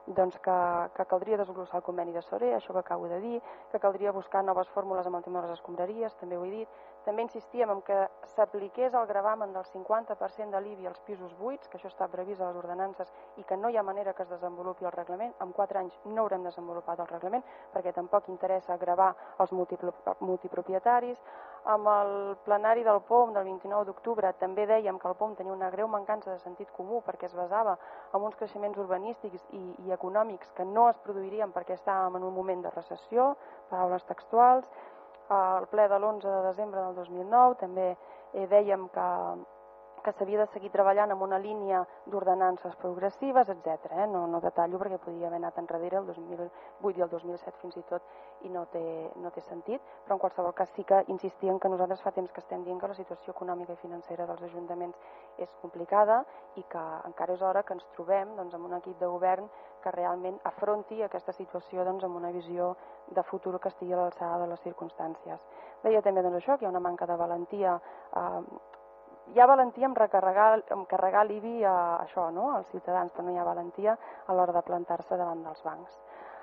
[SPEAKER 5] que caldria desglossar el conveni de Sorea, això que acabo de dir, que caldria buscar noves fórmules amb el tema de les escombraries, també ho he dit. També insistíem en que s'apliqués el gravamen del 50% de l'IBI als pisos buits, que això està previst a les ordenances i que no hi ha manera que es desenvolupi el reglament. En 4 anys no haurem desenvolupat el reglament perquè tampoc interessa gravar els multipropietaris. Amb el plenari del POM del 29 d'octubre també dèiem que el POM tenia una greu mancança de sentit comú perquè es basava en uns creixements urbanístics i econòmics que no es produirien perquè estàvem en un moment de recessió, paraules textuals. Al ple de l'11 de desembre del 2009 també dèiem que s'havia de seguir treballant amb una línia d'ordenances progressives, etc. No detallo perquè podria haver anat enrere el 2008 i el 2007 fins i tot i no té sentit, però en qualsevol cas sí que insistíem que nosaltres fa temps que estem dient que la situació econòmica i financera dels ajuntaments és complicada i que encara és hora que ens trobem amb un equip de govern que realment afronti aquesta situació amb una visió de futur que estigui a l'alçada de les circumstàncies. Deia també això, que hi ha una manca de valentia. Hi ha valentia en carregar l'IBI als ciutadans, però no hi ha valentia a l'hora de plantar-se davant dels bancs.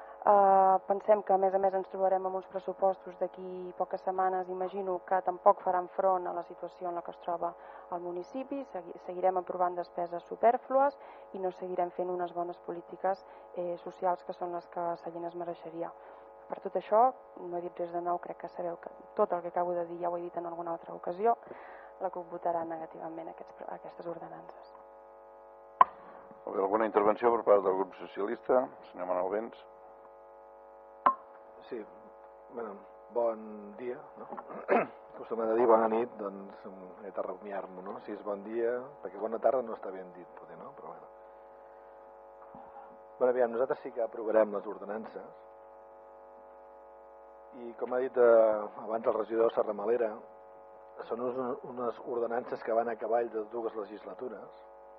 [SPEAKER 5] Pensem que a més ens trobarem amb uns pressupostos d'aquí poques setmanes, imagino que tampoc faran front a la situació en la que es troba el municipi, seguirem aprovant despeses supèrflues i no seguirem fent unes bones polítiques socials que són les que Sallent es mereixeria. Per tot això, no he dit res de nou, crec que sabeu que tot el que acabo de dir ja ho he dit en alguna altra ocasió, la CUP votarà negativament aquestes ordenances.
[SPEAKER 1] Alguna intervenció per part del grup socialista? Senyor Manuel Vents.
[SPEAKER 6] Sí, bon dia, no? Acostumem a dir bona nit, doncs he de reuniar-me, no? Si és bon dia, perquè bona tarda no està ben dit, poder, no? Però bueno. Aviam, nosaltres sí que aprovarem les ordenances i com ha dit abans el regidor Serramalera, són unes ordenances que van a cavall de 2 legislatures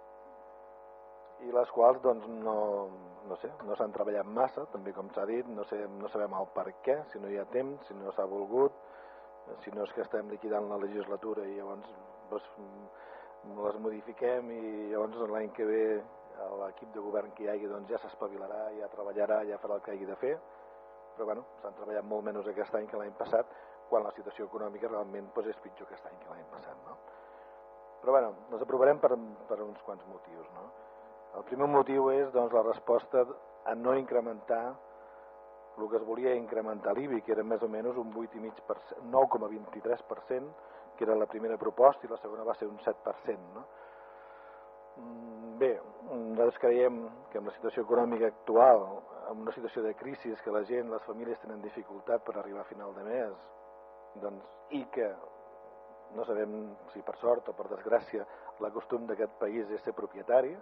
[SPEAKER 6] i les quals doncs no s'han treballat massa, també com s'ha dit, no sabem el per què, si no hi ha temps, si no s'ha volgut, si no és que estem liquidant la legislatura i llavors doncs, les modifiquem i llavors l'any que ve l'equip de govern que hi hagi doncs, ja s'espavilarà, ja treballarà, ja farà el que hagi de fer, però bueno, s'han treballat molt menys aquest any que l'any passat, quan la situació econòmica realment doncs, és pitjor aquest any que l'any passat, no? Però bueno, les aprovarem per uns quants motius, no? El primer motiu és doncs, la resposta a no incrementar el que es volia incrementar l'IBI, que era més o menys un 8,5%, 9,23%, que era la primera proposta, i la segona va ser un 7%. No? Bé, nosaltres creiem que en la situació econòmica actual, en una situació de crisi, que la gent, les famílies tenen dificultat per arribar a final de mes, doncs, i que no sabem si per sort o per desgràcia la costum d'aquest país és ser propietari,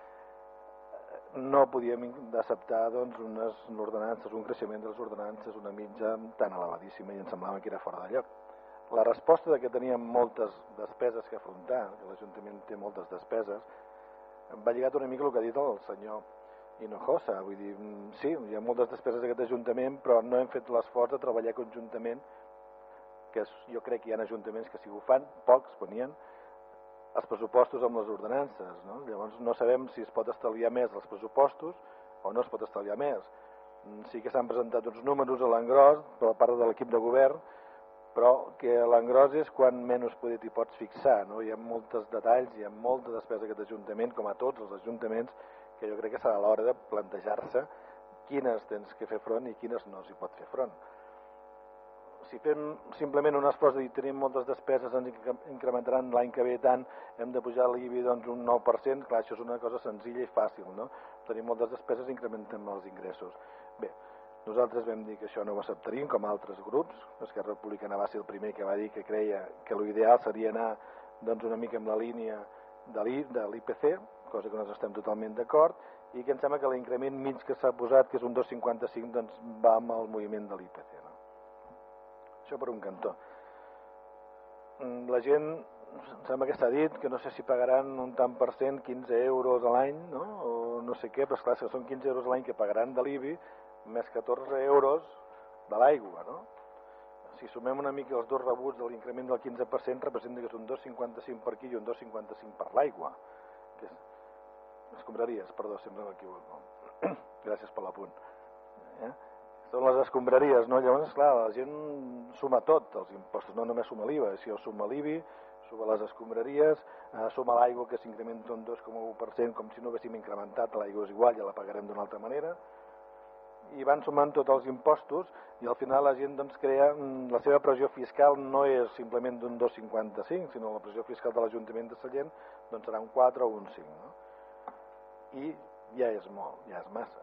[SPEAKER 6] no podíem acceptar doncs, unes ordenances, un creixement de les ordenances, una mitja tan elevadíssima, i ens semblava que era fora de lloc. La resposta de que teníem moltes despeses que afrontar, que l'Ajuntament té moltes despeses, va lligat una mica el que ha dit el senyor Hinojosa. Vull dir, sí, hi ha moltes despeses d'aquest Ajuntament, però no hem fet l'esforç de treballar conjuntament, que jo crec que hi ha ajuntaments que sí ho fan, pocs, quan hi ha, els pressupostos amb les ordenances, no? Llavors no sabem si es pot estalviar més els pressupostos o no es pot estalviar més. Sí que s'han presentat uns números a l'engròs per part de l'equip de govern, però que a l'engròs és quan menys poder t'hi pots fixar, no? Hi ha molts detalls, hi ha molta despesa d'aquest Ajuntament, com a tots els ajuntaments, que jo crec que serà l'hora de plantejar-se quines tens que fer front i quines no s'hi pot fer front. Si fem simplement un esforç de dir tenim moltes despeses, ens incrementaran l'any que ve tant, hem de pujar l'IBI doncs, un 9%, clar, això és una cosa senzilla i fàcil, no? Tenim moltes despeses i incrementem els ingressos. Bé, nosaltres vam dir que això no ho acceptaríem, com altres grups. Esquerra Republicana va ser el primer que va dir que creia que l'ideal seria anar doncs, una mica amb la línia de l'IPC, cosa que nosaltres estem totalment d'acord, i que em sembla que l'increment mig que s'ha posat, que és un 2,55, doncs va amb el moviment de l'IPC, no? Això per un cantó. La gent, em sembla que s'ha dit, que no sé si pagaran un tant per cent, 15 euros a l'any, no? O no sé què, però esclar, si són 15 euros a l'any que pagaran de l'IBI, més 14 euros de l'aigua, no? Si sumem una mica els dos rebuts de l'increment del 15%, representa que és un 2,55 per aquí i un 2,55 per l'aigua. Escombraries, perdó, sempre m'equivoco. Gràcies per l'apunt. Són les escombraries, no? Llavors, esclar, la gent suma tot, els impostos, no només suma l'IVA, si jo suma l'IBI, suma les escombraries, suma l'aigua que s'incrementa un 2,1%, com si no haguéssim incrementat, l'aigua és igual, ja la pagarem d'una altra manera, i van sumant tots els impostos i al final la gent doncs, crea, la seva pressió fiscal no és simplement d'un 2,55, sinó la pressió fiscal de l'Ajuntament de Sallent doncs serà un 4 o un 5, no? I ja és molt, ja és massa.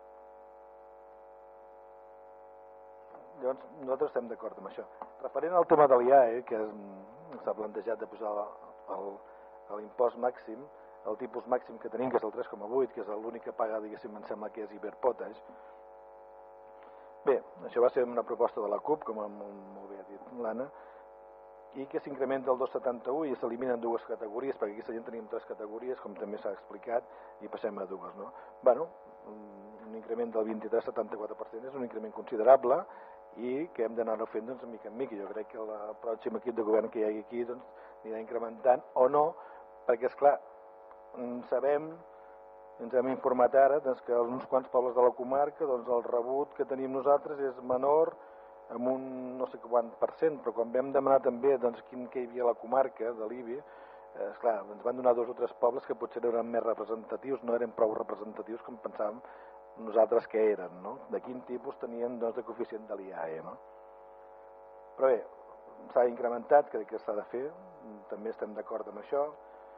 [SPEAKER 6] Llavors, nosaltres estem d'acord amb això. Referent al tema de l'IAE, que s'ha plantejat de posar l'impost màxim, el tipus màxim que tenim, que és el 3,8, que és l'únic que paga, diguéssim, em sembla que és Iberpotash. Bé, això va ser una proposta de la CUP, com molt bé ha dit l'Anna, i que s'incrementa el 2,71 i s'eliminen dues categories, perquè aquí a gent tenim 3 categories, com també s'ha explicat, i passem a dues, no? Bueno, un increment del 23,74% és un increment considerable, i que hem d'anar-ho fent doncs, mica en mica. Jo crec que el pròxim equip de govern que hi hagi aquí doncs, anirà incrementant o no, perquè, esclar, sabem, ens hem informat ara doncs, que uns quants pobles de la comarca doncs, el rebut que tenim nosaltres és menor amb un no sé quant %, però quan vam demanar també doncs, quin que hi havia a la comarca de l'IBI, esclar, ens van donar 2 o 3 pobles que potser eren més representatius, no eren prou representatius com pensàvem nosaltres que eren, no? De quin tipus tenien doncs, de coeficient de l'IAE, no? Però bé, s'ha incrementat, crec que s'ha de fer, també estem d'acord amb això.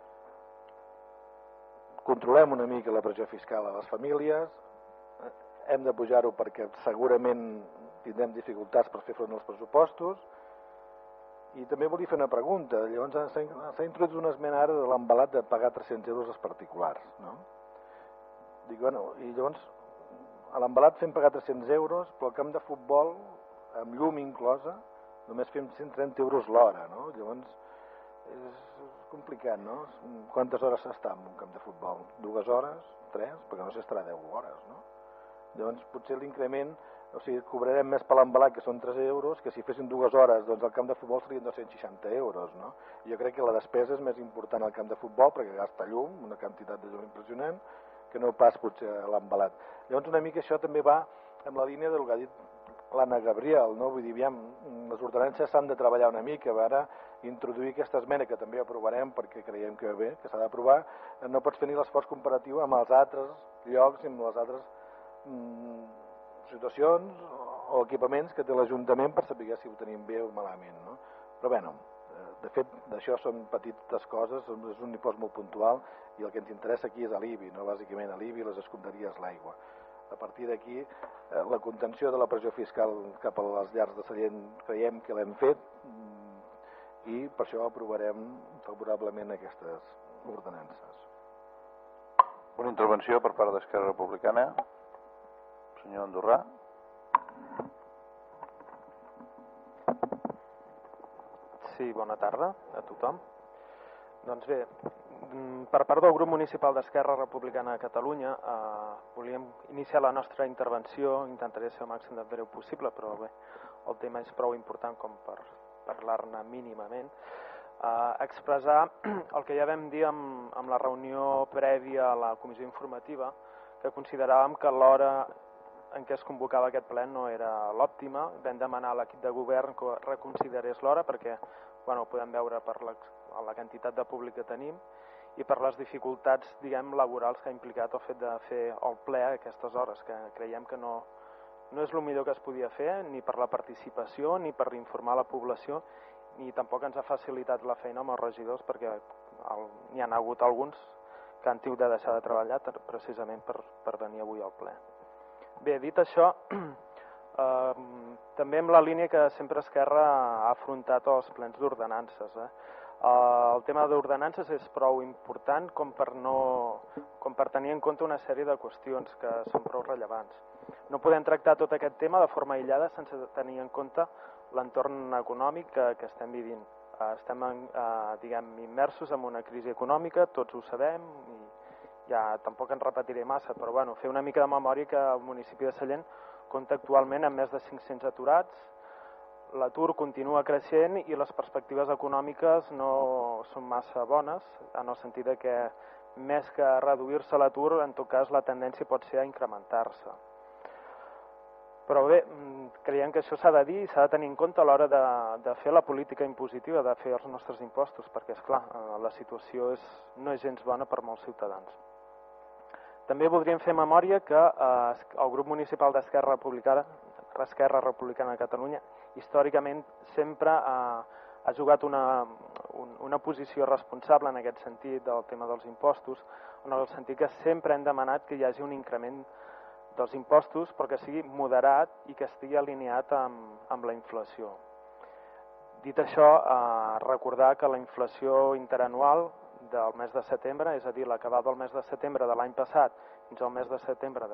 [SPEAKER 6] Controlem una mica la pressió fiscal a les famílies, hem de pujar-ho perquè segurament tindrem dificultats per fer front als pressupostos, i també volia fer una pregunta. Llavors s'ha introduït una esmena ara de l'embalat de pagar 300 euros als particulars, no? Dic, bueno, i llavors a l'embalat fem pagar 300 euros, però al camp de futbol, amb llum inclosa, només fem 130 euros l'hora, no? Llavors és complicat, no? Quantes hores s'està en un camp de futbol? 2 hores? 3? Perquè no s'estarà 10 hores, no? Llavors potser l'increment, o sigui, cobrarem més per l'embalat, que són 3 euros, que si fessin 2 hores, doncs al camp de futbol serien 260 euros, no? I jo crec que la despesa és més important al camp de futbol, perquè gasta llum, una quantitat de llum impressionant, que no pas potser a l'embalat. Llavors una mica això també va en la línia del que ha dit l'Anna Gabriel, no? Vull dir, aviam, les ordenances s'han de treballar una mica, ara introduir aquesta esmena, que també aprovarem perquè creiem que bé, que s'ha d'aprovar, no pots fer ni l'esforç comparatiu amb els altres llocs i amb les altres situacions o equipaments que té l'Ajuntament per saber si ho tenim bé o malament, no? Però bé, de fet, d'això són petites coses, és un impost molt puntual i el que ens interessa aquí és l'IBI, no? Bàsicament l'IBI i les escombraries, l'aigua. A partir d'aquí, la contenció de la pressió fiscal cap a les llars de Sallent creiem que l'hem fet i per això aprovarem favorablement aquestes ordenances.
[SPEAKER 1] Una intervenció per part d'Esquerra Republicana. Senyor Andorrà.
[SPEAKER 7] Sí, bona tarda a tothom. Doncs bé, per part del grup municipal d'Esquerra Republicana de Catalunya volíem iniciar la nostra intervenció, intentaré ser el màxim de breu possible, però bé, el tema és prou important com per parlar-ne mínimament. Expressar el que ja vam dir amb la reunió prèvia a la comissió informativa, que consideràvem que l'hora en què es convocava aquest ple no era l'òptima. Vam demanar a l'equip de govern que reconsiderés l'hora perquè ho podem veure per la quantitat de públic que tenim i per les dificultats, diguem, laborals que ha implicat el fet de fer el ple a aquestes hores, que creiem que no és el millor que es podia fer, ni per la participació, ni per informar la població, ni tampoc ens ha facilitat la feina amb els regidors, perquè n'hi ha hagut alguns que han tingut de deixar de treballar precisament per venir avui al ple. Bé, dit això, també amb la línia que sempre Esquerra ha afrontat els plens d'ordenances. El tema d'ordenances és prou important com per tenir en compte una sèrie de qüestions que són prou rellevants. No podem tractar tot aquest tema de forma aïllada sense tenir en compte l'entorn econòmic que estem vivint. Estem, diguem, immersos en una crisi econòmica, tots ho sabem, i ja tampoc en repetiré massa, però bueno, fer una mica de memòria que el municipi de Sallent compta actualment amb més de 500 aturats, l'atur continua creixent i les perspectives econòmiques no són massa bones, en el sentit que més que reduir-se l'atur, en tot cas la tendència pot ser a incrementar-se. Però bé, creiem que això s'ha de dir i s'ha de tenir en compte a l'hora de fer la política impositiva, de fer els nostres impostos, perquè, esclar, la situació no és gens bona per molts ciutadans. També voldríem fer memòria que el grup municipal d'Esquerra Republicana de Catalunya històricament sempre ha jugat una posició responsable en aquest sentit del tema dels impostos, en el sentit que sempre hem demanat que hi hagi un increment dels impostos però que sigui moderat i que estigui alineat amb la inflació. Dit això, recordar que la inflació interanual del mes de setembre, és a dir, l'acabar del mes de setembre de l'any passat fins al mes de setembre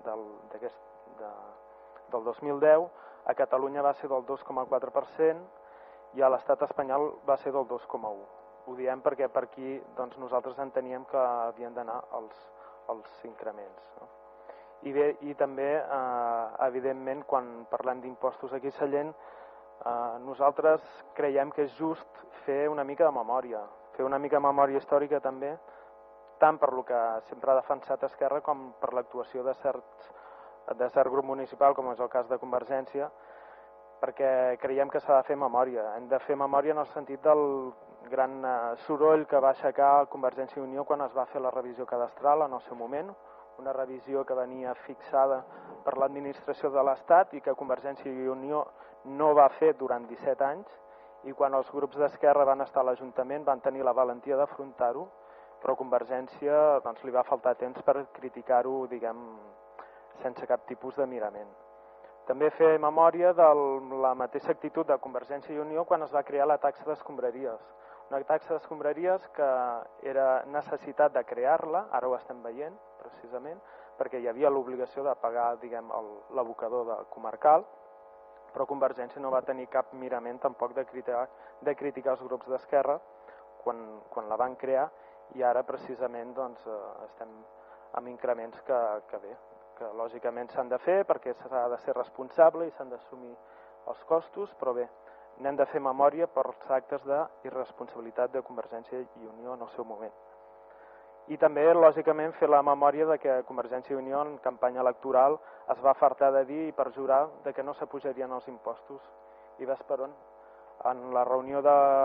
[SPEAKER 7] del 2010, a Catalunya va ser del 2,4% i a l'estat espanyol va ser del 2,1%. Ho diem perquè per aquí nosaltres enteníem que havien d'anar els increments. I també, evidentment, quan parlem d'impostos aquí a Sallent, nosaltres creiem que és just fer una mica de memòria, fer una mica de memòria històrica també, tant per el que sempre ha defensat Esquerra com per l'actuació de cert grup municipal, com és el cas de Convergència, perquè creiem que s'ha de fer memòria. Hem de fer memòria en el sentit del gran soroll que va aixecar Convergència i Unió quan es va fer la revisió cadastral en el seu moment, una revisió que venia fixada per l'administració de l'Estat i que Convergència i Unió no va fer durant 17 anys, i quan els grups d'Esquerra van estar a l'Ajuntament van tenir la valentia d'afrontar-ho, però Convergència li va faltar temps per criticar-ho, diguem, sense cap tipus de mirament. També fer memòria de la mateixa actitud de Convergència i Unió quan es va crear la taxa d'escombraries. Una taxa d'escombraries que era necessitat de crear-la, ara ho estem veient, precisament, perquè hi havia l'obligació de pagar, diguem, l'abocador comarcal, però Convergència no va tenir cap mirament tampoc de criticar els grups d'Esquerra quan la van crear, i ara precisament doncs, estem amb increments que bé, que lògicament s'han de fer perquè s'ha de ser responsable i s'han d'assumir els costos, però bé, n'hem de fer memòria per els actes d'irresponsabilitat de Convergència i Unió en el seu moment. I també, lògicament, fer la memòria de que Convergència i Unió en campanya electoral es va fartar de dir i perjurar de que no s'apujarien els impostos. I ves per on? En la reunió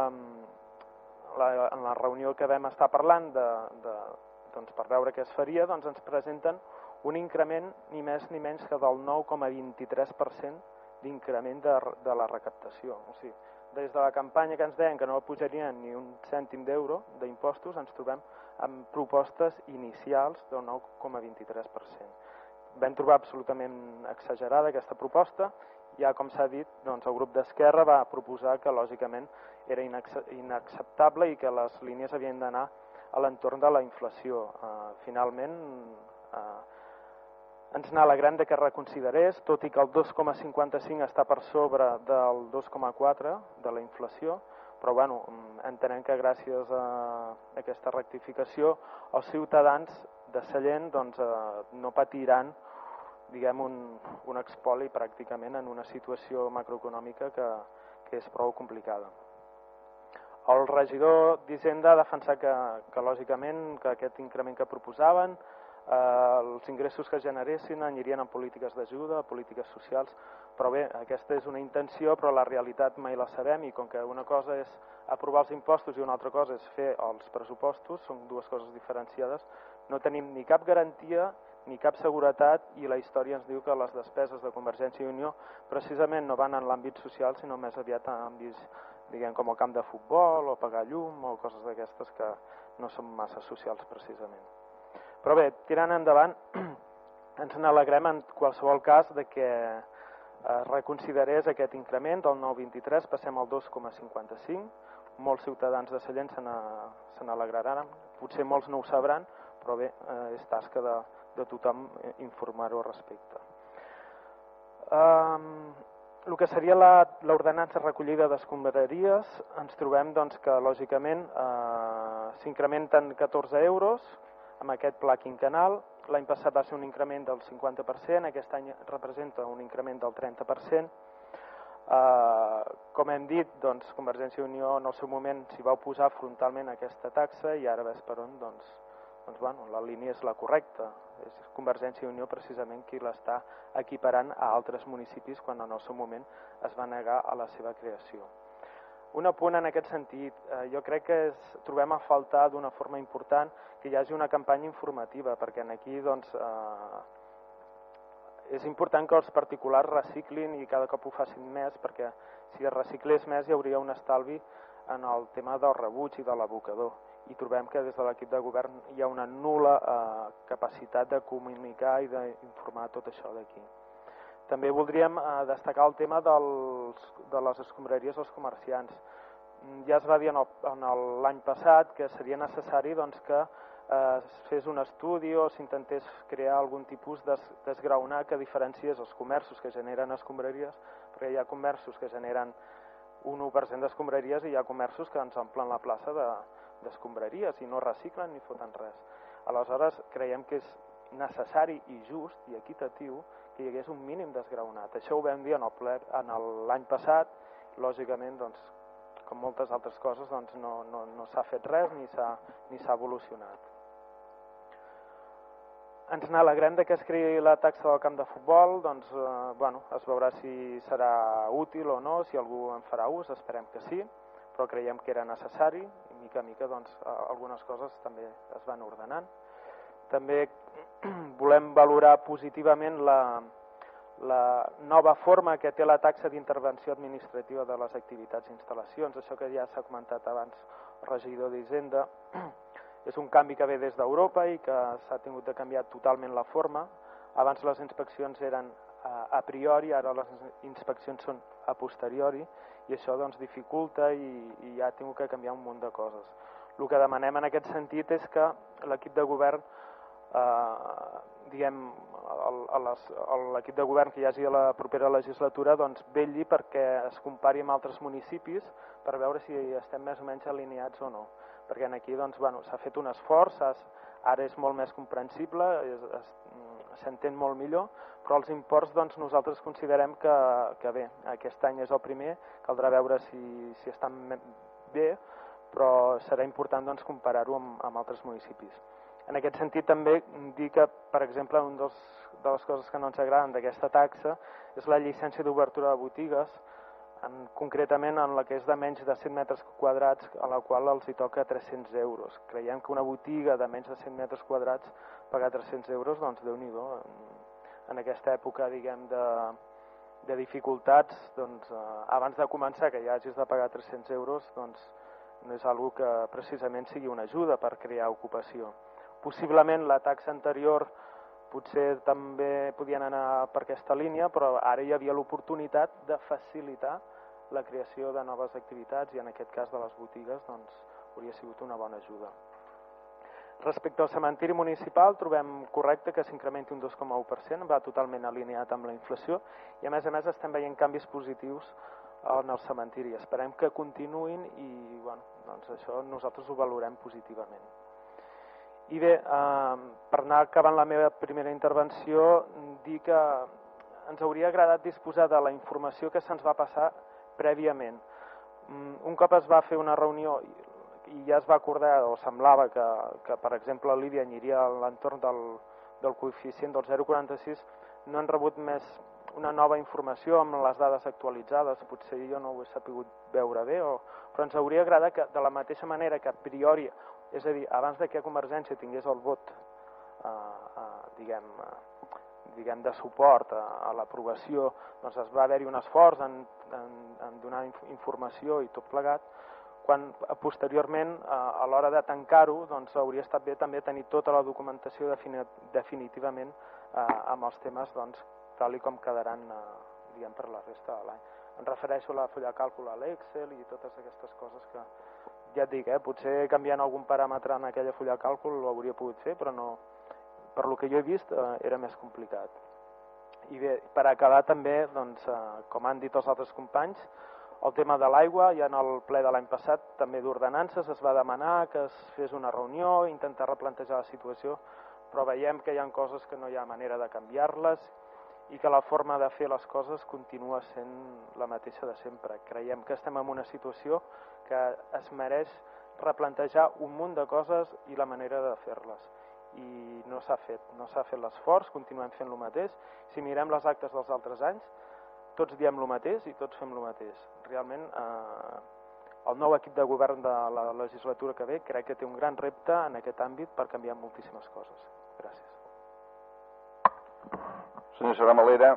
[SPEAKER 7] que vam estar parlant doncs, per veure què es faria, doncs ens presenten un increment ni més ni menys que del 9,23% d'increment de la recaptació. O sigui, des de la campanya que ens deien que no pujarien ni un cèntim d'euro d'impostos, ens trobem amb propostes inicials del 9,23%. Vam trobar absolutament exagerada aquesta proposta. Ja, com s'ha dit, doncs, el grup d'Esquerra va proposar que, lògicament, era inacceptable i que les línies havien d'anar a l'entorn de la inflació. Finalment, ens n'alegrem que reconsiderés, tot i que el 2,55 està per sobre del 2,4 de la inflació, però bueno, entenem que gràcies a aquesta rectificació els ciutadans de Sallent doncs, no patiran, diguem, un expoli pràcticament en una situació macroeconòmica que és prou complicada. El regidor d'Hisenda ha defensat que lògicament que aquest increment que proposaven, els ingressos que generessin anirien en polítiques d'ajuda, polítiques socials, però bé, aquesta és una intenció, però la realitat mai la sabem, i com que una cosa és aprovar els impostos i una altra cosa és fer els pressupostos, són dues coses diferenciades, no tenim ni cap garantia ni cap seguretat, i la història ens diu que les despeses de Convergència i Unió precisament no van en l'àmbit social, sinó més aviat en àmbits, diguem, com el camp de futbol o pagar llum o coses d'aquestes que no són massa socials precisament. Però bé, tirant endavant, ens n'alegrem en qualsevol cas de que es reconsiderés aquest increment del 9,23, passem al 2,55. Molts ciutadans de Sallent se n'alegraran, potser molts no ho sabran, però bé, és tasca de tothom informar-ho al respecte. El que seria l'ordenança recollida d'escombraries, ens trobem doncs, que lògicament s'incrementen 14 euros amb aquest pla quinquennal. L'any passat va ser un increment del 50%, aquest any representa un increment del 30%. Com hem dit, doncs, Convergència i Unió en el seu moment s'hi va oposar frontalment a aquesta taxa, i ara ves per on, doncs bueno, la línia és la correcta. És Convergència i Unió precisament qui l'està equiparant a altres municipis quan en el seu moment es va negar a la seva creació. Un apunt en aquest sentit, jo crec que trobem a faltar d'una forma important que hi hagi una campanya informativa, perquè aquí doncs, és important que els particulars reciclin i cada cop ho facin més, perquè si es reciclés més hi hauria un estalvi en el tema del rebuig i de l'abocador. I trobem que des de l'equip de govern hi ha una nul·la capacitat de comunicar i d'informar tot això d'aquí. També voldríem destacar el tema de les escombraries als comerciants. Ja es va dir l'any passat que seria necessari doncs, que es fes un estudi o s'intentés crear algun tipus d'esgraonar que diferenciés els comerços que generen escombraries, perquè hi ha comerços que generen un 1% d'escombraries i hi ha comerços que ens omplen la plaça d'escombraries i no reciclen ni foten res. Aleshores, creiem que és necessari i just i equitatiu que hi hagués un mínim d'esgraonat. Això ho vam dir l'any passat, lògicament, doncs, com moltes altres coses, doncs, no s'ha fet res ni s'ha evolucionat. Ens n'alegrem que es creï la taxa del camp de futbol, doncs, es veurà si serà útil o no, si algú en farà ús, esperem que sí, però creiem que era necessari, i mica a mica doncs, algunes coses també es van ordenant. També volem valorar positivament la nova forma que té la taxa d'intervenció administrativa de les activitats i instal·lacions, això que ja s'ha comentat abans el regidor d'Hisenda. És un canvi que ve des d'Europa i que s'ha tingut de canviar totalment la forma. Abans les inspeccions eren a priori, ara les inspeccions són a posteriori, i això doncs, dificulta i ha tingut que canviar un munt de coses. El que demanem en aquest sentit és que l'equip de govern diguem, l'equip de govern que hi hagi a la propera legislatura doncs vetlli perquè es compari amb altres municipis per veure si estem més o menys alineats o no. Perquè aquí doncs, s'ha fet un esforç, ara és molt més comprensible, s'entén molt millor, però els imports doncs, nosaltres considerem que bé, aquest any és el primer, caldrà veure si estan bé, però serà important doncs, comparar-ho amb altres municipis. En aquest sentit també dir que, per exemple, una de les coses que no ens agraden d'aquesta taxa és la llicència d'obertura de botigues, concretament en la que és de menys de 100 metres quadrats, a la qual els hi toca 300 euros. Creiem que una botiga de menys de 100 metres quadrats pagar 300 euros, doncs Déu-n'hi-do. En aquesta època, diguem, de dificultats, doncs, abans de començar que ja hagis de pagar 300 euros, doncs no és una que precisament sigui una ajuda per crear ocupació. Possiblement la taxa anterior potser també podien anar per aquesta línia, però ara hi havia l'oportunitat de facilitar la creació de noves activitats i en aquest cas de les botigues doncs, hauria sigut una bona ajuda. Respecte al cementiri municipal, trobem correcte que s'incrementi un 2,1%, va totalment alineat amb la inflació i a més estem veient canvis positius en el cementiri. Esperem que continuïn i doncs això nosaltres ho valorem positivament. I bé, per anar acabant la meva primera intervenció, dir que ens hauria agradat disposar de la informació que se'ns va passar prèviament. Un cop es va fer una reunió i ja es va acordar, o semblava que per exemple, Lídia aniria a l'entorn del coeficient del 0,46, no han rebut més una nova informació amb les dades actualitzades. Potser jo no ho he sabut veure bé, però ens hauria agradat que de la mateixa manera que a priori, és a dir, abans que Convergència tingués el vot diguem de suport a l'aprovació, doncs es va haver-hi un esforç en donar informació i tot plegat, quan posteriorment a l'hora de tancar-ho doncs hauria estat bé també tenir tota la documentació definitivament amb els temes doncs, tal com quedaran diguem, per la resta de l'any. Em refereixo a la fulla de càlcul a l'Excel i totes aquestes coses que ja et dic, potser canviant algun paràmetre en aquella fulla de càlcul ho hauria pogut fer, però no, per lo que jo he vist era més complicat. I bé, per acabar també, doncs, com han dit els altres companys, el tema de l'aigua, ja en el ple de l'any passat, també d'ordenances, es va demanar que es fes una reunió, intentar replantejar la situació, però veiem que hi ha coses que no hi ha manera de canviar-les i que la forma de fer les coses continua sent la mateixa de sempre. Creiem que estem en una situació que es mereix replantejar un munt de coses i la manera de fer-les. I no s'ha fet l'esforç, continuem fent el mateix. Si mirem les actes dels altres anys, tots diem el mateix i tots fem el mateix. Realment, el nou equip de govern de la legislatura que ve crec que té un gran repte en aquest àmbit per canviar moltíssimes coses. Gràcies.
[SPEAKER 1] Senyor Saramalera.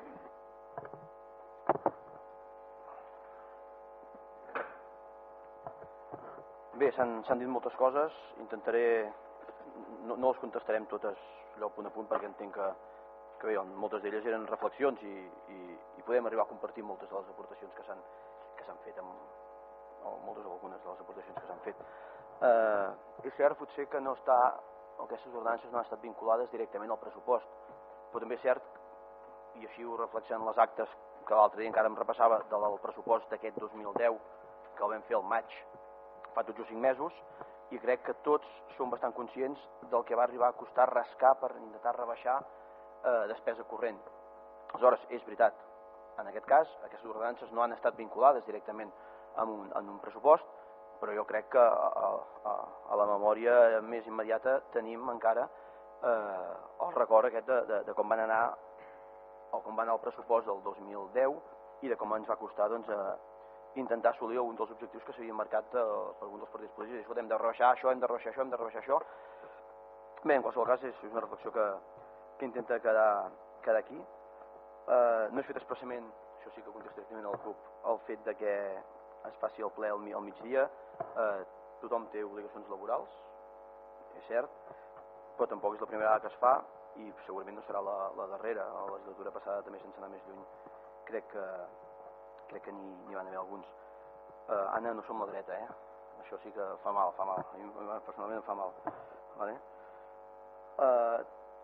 [SPEAKER 2] Bé, s'han dit moltes coses, intentaré, no les contestarem totes allò punt a punt perquè entenc que bé, moltes d'elles eren reflexions i podem arribar a compartir moltes de les aportacions que s'han fet, algunes de les aportacions que s'han fet. És cert, potser que no està, aquestes ordenances no han estat vinculades directament al pressupost, però també és cert, i així ho reflexen les actes que l'altre dia encara em repassava del pressupost d'aquest 2010, que el vam fer al maig, fa tots 5 mesos, i crec que tots som bastant conscients del que va arribar a costar rascar per intentar rebaixar despesa corrent. Aleshores, és veritat, en aquest cas, aquestes ordenances no han estat vinculades directament en un pressupost, però jo crec que a la memòria més immediata tenim encara el record aquest de com van anar o com va anar el pressupost del 2010 i de com ens va costar intentar assolir algun dels objectius que s'havien marcat per algun dels partits polítics. Escolta, hem de rebaixar això, hem de rebaixar això, hem de rebaixar això. Bé, en qualsevol cas, és una reflexió que intenta quedar aquí. No és fet expressament, això sí que contesta directament al CUP, el fet de que es faci el ple al migdia. Tothom té obligacions laborals, és cert, però tampoc és la primera vegada que es fa i segurament no serà la darrera. A la legislatura passada també, sense anar més lluny, crec que n'hi van haver alguns. Anna, no som la dreta, això sí que fa mal, a mi personalment em fa mal. Vale?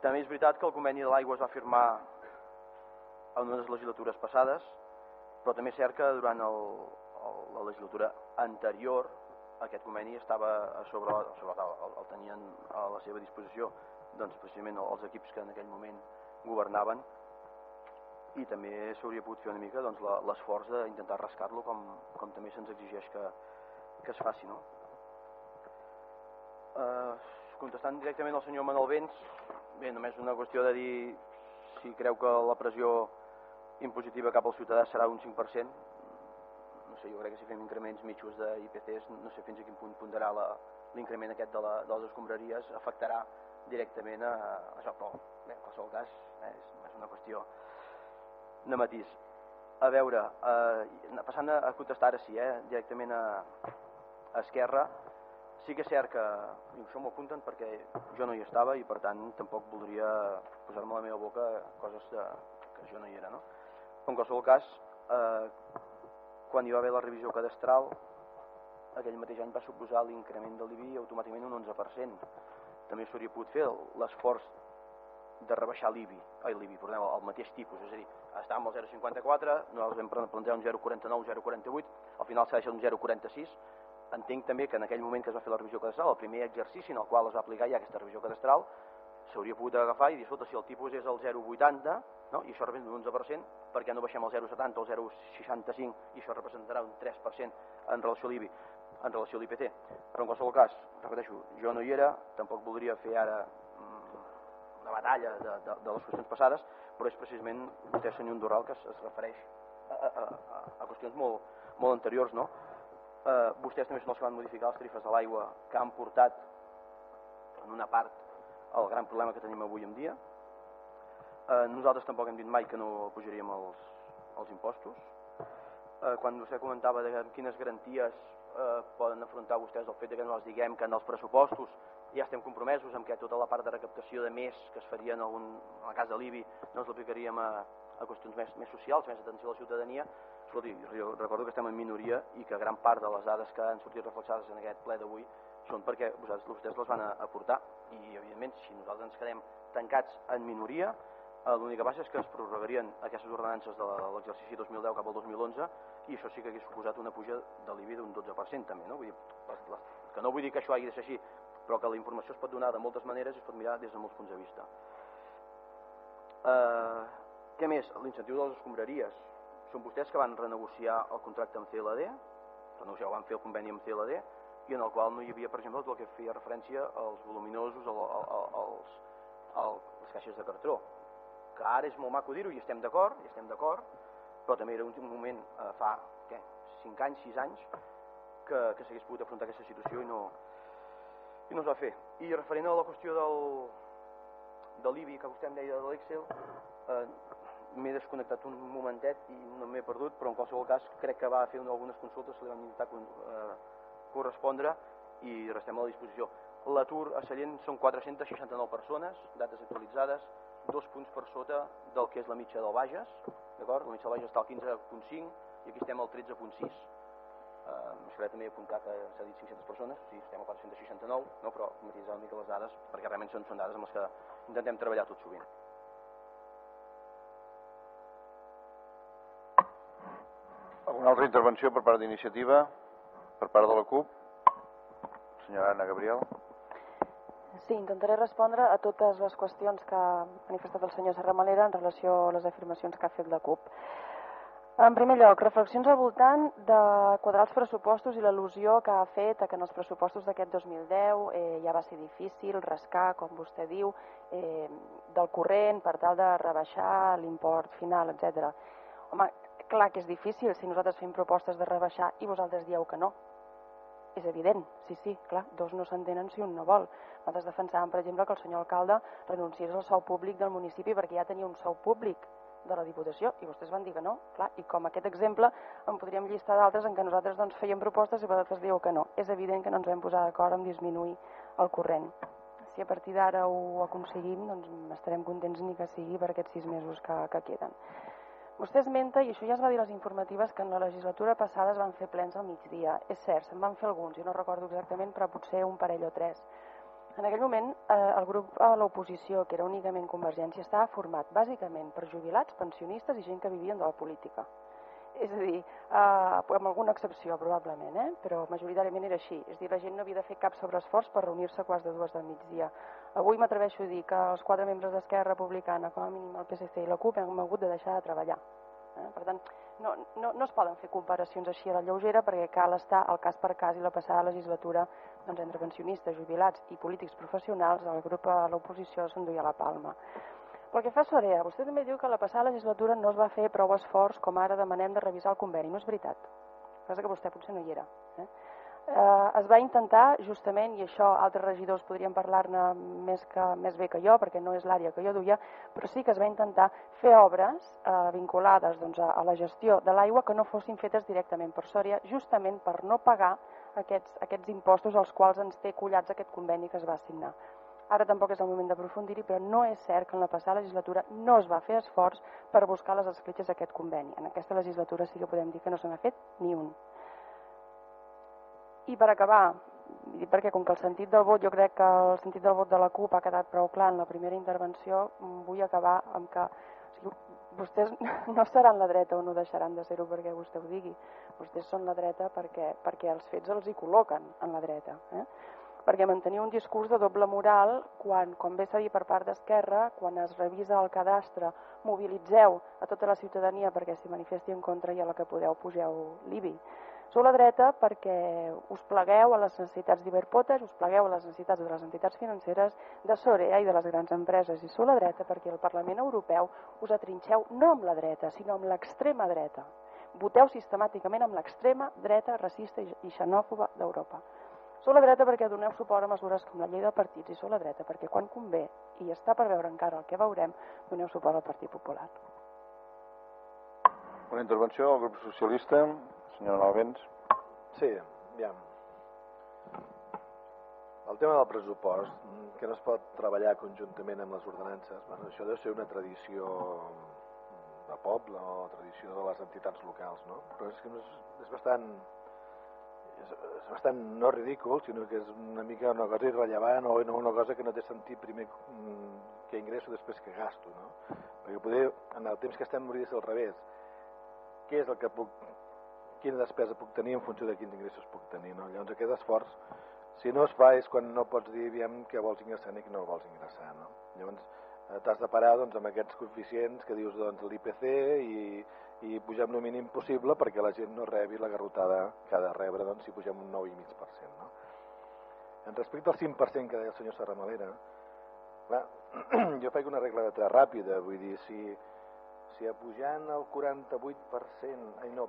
[SPEAKER 2] També és veritat que el conveni de l'aigua es va firmar en unes legislatures passades, però també és cert que durant la legislatura anterior aquest conveni estava sobre la taula, el tenien a la seva disposició doncs, precisament els equips que en aquell moment governaven, i també s'hauria pogut fer una mica doncs, l'esforç d'intentar rascar-lo com també se'ns exigeix que es faci. No? Contestant directament al senyor Manuel Vents, bé, només una qüestió de dir si creu que la pressió impositiva cap al ciutadà serà un 5%. No sé, jo crec que si fem increments mitjos d'IPCs, no sé fins a quin punt ponderarà l'increment aquest de les escombraries afectarà directament a això, però bé, en qualsevol cas és una qüestió de matís. A veure, passant a contestar ara sí, directament a Esquerra, sí que és cert que, i això m'ho apunten perquè jo no hi estava i per tant tampoc voldria posar-me a la meva boca coses que jo no hi era, no? En qualsevol cas, quan hi va haver la revisió cadastral, aquell mateix any va suposar l'increment de l'IBI automàticament un 11%. També s'hauria pogut fer l'esforç de rebaixar l'IBI, el mateix tipus, és a dir, estàvem al 0,54, nosaltres vam plantejar un 0,49, 0,48, al final s'ha deixat un 0,46. Entenc també que en aquell moment que es va fer la revisió cadastral, el primer exercici en el qual es va aplicar ja aquesta revisió cadastral, s'hauria pogut agafar i dir, escolta, si el tipus és el 0,80, no? I això representa un 11%, per què no baixem el 0,70 o el 0,65 i això representarà un 3% en relació a l'IBI, en relació a l'IPC. Però en qualsevol cas, repeteixo, jo no hi era, tampoc voldria fer ara una batalla de les qüestions passades, però és precisament vostè, senyor Andorral, que es refereix a qüestions molt anteriors, no? Vostès també són els que van modificar les tarifes de l'aigua que han portat en una part el gran problema que tenim avui en dia. Nosaltres tampoc hem dit mai que no pujaríem els impostos. Quan vostè comentava de quines garanties poden afrontar vostès el fet que no els diguem que en els pressupostos ja estem compromesos amb que tota la part de recaptació de més que es faria en el cas de l'IBI no ens l'aplicaríem a qüestions més socials, més atenció a la ciutadania. Escolti, jo recordo que estem en minoria i que gran part de les dades que han sortit reflexades en aquest ple d'avui són perquè vostès les van aportar i, evidentment, si nosaltres ens quedem tancats en minoria, l'única base és que es prorrogarien aquestes ordenances de l'exercici 2010 cap al 2011 i això sí que hagués suposat una puja de l'IBI d'un 12% també, no? Vull dir, que no vull dir que això hagi de ser així, però que la informació es pot donar de moltes maneres i es pot mirar des de molts punts de vista. Què més? L'incentiu de les escombraries. Són vostès que van renegociar el contracte amb CLD, van fer el conveni amb CLD, i en el qual no hi havia, per exemple, el que feia referència als voluminosos, les caixes de cartró, que ara és molt maco dir-ho i estem d'acord, però també era un moment fa 5 anys, 6 anys, que s'hagués pogut afrontar aquesta situació i no es va fer. I referent a la qüestió de l'IBI que vostè em deia de l'Excel, m'he desconnectat un momentet i no m'he perdut, però en qualsevol cas crec que va fer algunes consultes, se li van intentar correspondre i restem a la disposició. L'atur a Sallent són 469 persones, dates actualitzades, 2 punts per sota del que és la mitja del Bages, d'acord? La mitja del Bages està al 15,5 i aquí estem al 13,6. M'agradaria també apuntar que s'ha dit 500 persones, sí, estem a 469, no? Però matisar una mica les dades, perquè realment són dades amb les que intentem treballar tot sovint.
[SPEAKER 1] Alguna altra intervenció per part d'iniciativa? Per part de la CUP? Senyora Anna Gabriel.
[SPEAKER 5] Sí, intentaré respondre a totes les qüestions que ha manifestat el senyor Serramalera en relació a les afirmacions que ha fet la CUP. En primer lloc, reflexions al voltant de quadrar els pressupostos i l'al·lusió que ha fet a que en els pressupostos d'aquest 2010 ja va ser difícil rascar, com vostè diu, del corrent per tal de rebaixar l'import final, etc. Home, clar que és difícil si nosaltres fem propostes de rebaixar i vosaltres dieu que no. És evident, sí, clar, dos no s'entenen si un no vol. Nosaltres defensàvem, per exemple, que el senyor alcalde renunciés al sou públic del municipi perquè ja tenia un sou públic de la Diputació i vostès van dir que no, clar, i com aquest exemple en podríem llistar d'altres en què nosaltres fèiem propostes i vosaltres dieu que no. És evident que no ens vam posar d'acord en disminuir el corrent. Si a partir d'ara ho aconseguim, doncs estarem contents ni que sigui per aquests 6 mesos que queden. Vostè esmenta, i això ja es va dir a les informatives, que en la legislatura passada es van fer plens al migdia. És cert, se'n van fer alguns, jo no recordo exactament, però potser un parell o 3. En aquell moment, el grup a l'oposició, que era únicament Convergència, estava format bàsicament per jubilats, pensionistes i gent que vivien de la política. És a dir, amb alguna excepció probablement, però majoritàriament era així. És a dir, la gent no havia de fer cap sobreesforç per reunir-se a quarts de 2 del migdia. Avui m'atreveixo a dir que els 4 membres d'Esquerra Republicana, com a mínim el PSC i la CUP, hem hagut de deixar de treballar. Per tant, no es poden fer comparacions així a la lleugera perquè cal estar al cas per cas i la passada legislatura entre pensionistes, jubilats i polítics professionals, el grup a l'oposició s'enduia la palma. Pel que fa a Sorea, vostè també diu que la passada legislatura no es va fer prou esforç com ara demanem de revisar el conveni. No és veritat, cosa que vostè potser no hi era. Es va intentar justament, i això altres regidors podrien parlar-ne més bé que jo, perquè no és l'àrea que jo duia, però sí que es va intentar fer obres vinculades a la gestió de l'aigua que no fossin fetes directament per Soria, justament per no pagar aquests impostos als quals ens té collats aquest conveni que es va signar. Ara tampoc és el moment d'aprofundir-hi, però no és cert que en la passada legislatura no es va fer esforç per buscar les escletxes d'aquest conveni. En aquesta legislatura sí que podem dir que no se n'ha fet ni un. I per acabar, perquè com que el sentit del vot, jo crec que el sentit del vot de la CUP ha quedat prou clar en la primera intervenció, vull acabar amb que vostès no seran la dreta o no deixaran de ser-ho perquè vostè ho digui. Vostès són la dreta perquè els fets els hi col·loquen en la dreta. Perquè mantenir un discurs de doble moral quan, com bé s'ha dit per part d'Esquerra, quan es revisa el cadastre, mobilitzeu a tota la ciutadania perquè s'hi manifesti en contra i a la que podeu pugeu l'IBI. Sou la dreta perquè us plegueu a les necessitats d'Iberpotash, us plegueu a les necessitats de les entitats financeres, de Sorea i de les grans empreses. I sou la dreta perquè el Parlament Europeu us atrinxeu no amb la dreta, sinó amb l'extrema dreta. Voteu sistemàticament amb l'extrema dreta racista i xenòfoba d'Europa. Sou la dreta perquè doneu suport a mesures com la llei de partits i sou la dreta perquè quan convé, i està per veure encara el que veurem, doneu suport al Partit Popular.
[SPEAKER 1] Una intervenció del grup socialista, senyora Nalbens.
[SPEAKER 6] Sí, aviam. El tema del pressupost, que no es pot treballar conjuntament amb les ordenances, això deu ser una tradició de poble o tradició de les entitats locals, no? Però és que és bastant no ridícul, sinó que és una mica una cosa irrellevant o una cosa que no té sentit primer que ingresso després que gasto, no? Perquè poder, en el temps que estem, hauria de ser al revés. Què és el que quina despesa puc tenir en funció de quins ingressos puc tenir, no? Llavors aquest esforç, si no es fa, és quan no pots dir que vols ingressar ni que no vols ingressar, no? Llavors t'has de parar amb aquests coeficients que dius l'IPC i pugem el mínim possible perquè la gent no rebi la garrotada que ha de rebre si pugem un 9,5%, no? En respecte al 5% que deia el senyor Serramalera, jo faig una regla de 3 ràpida, vull dir, si apujant el 48%, el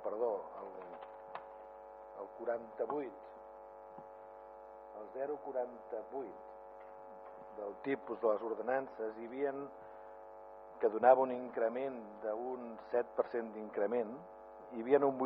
[SPEAKER 6] 48, el 0,48 del tipus de les ordenances hi havia que donava un increment d'un 7% d'increment, hi havia un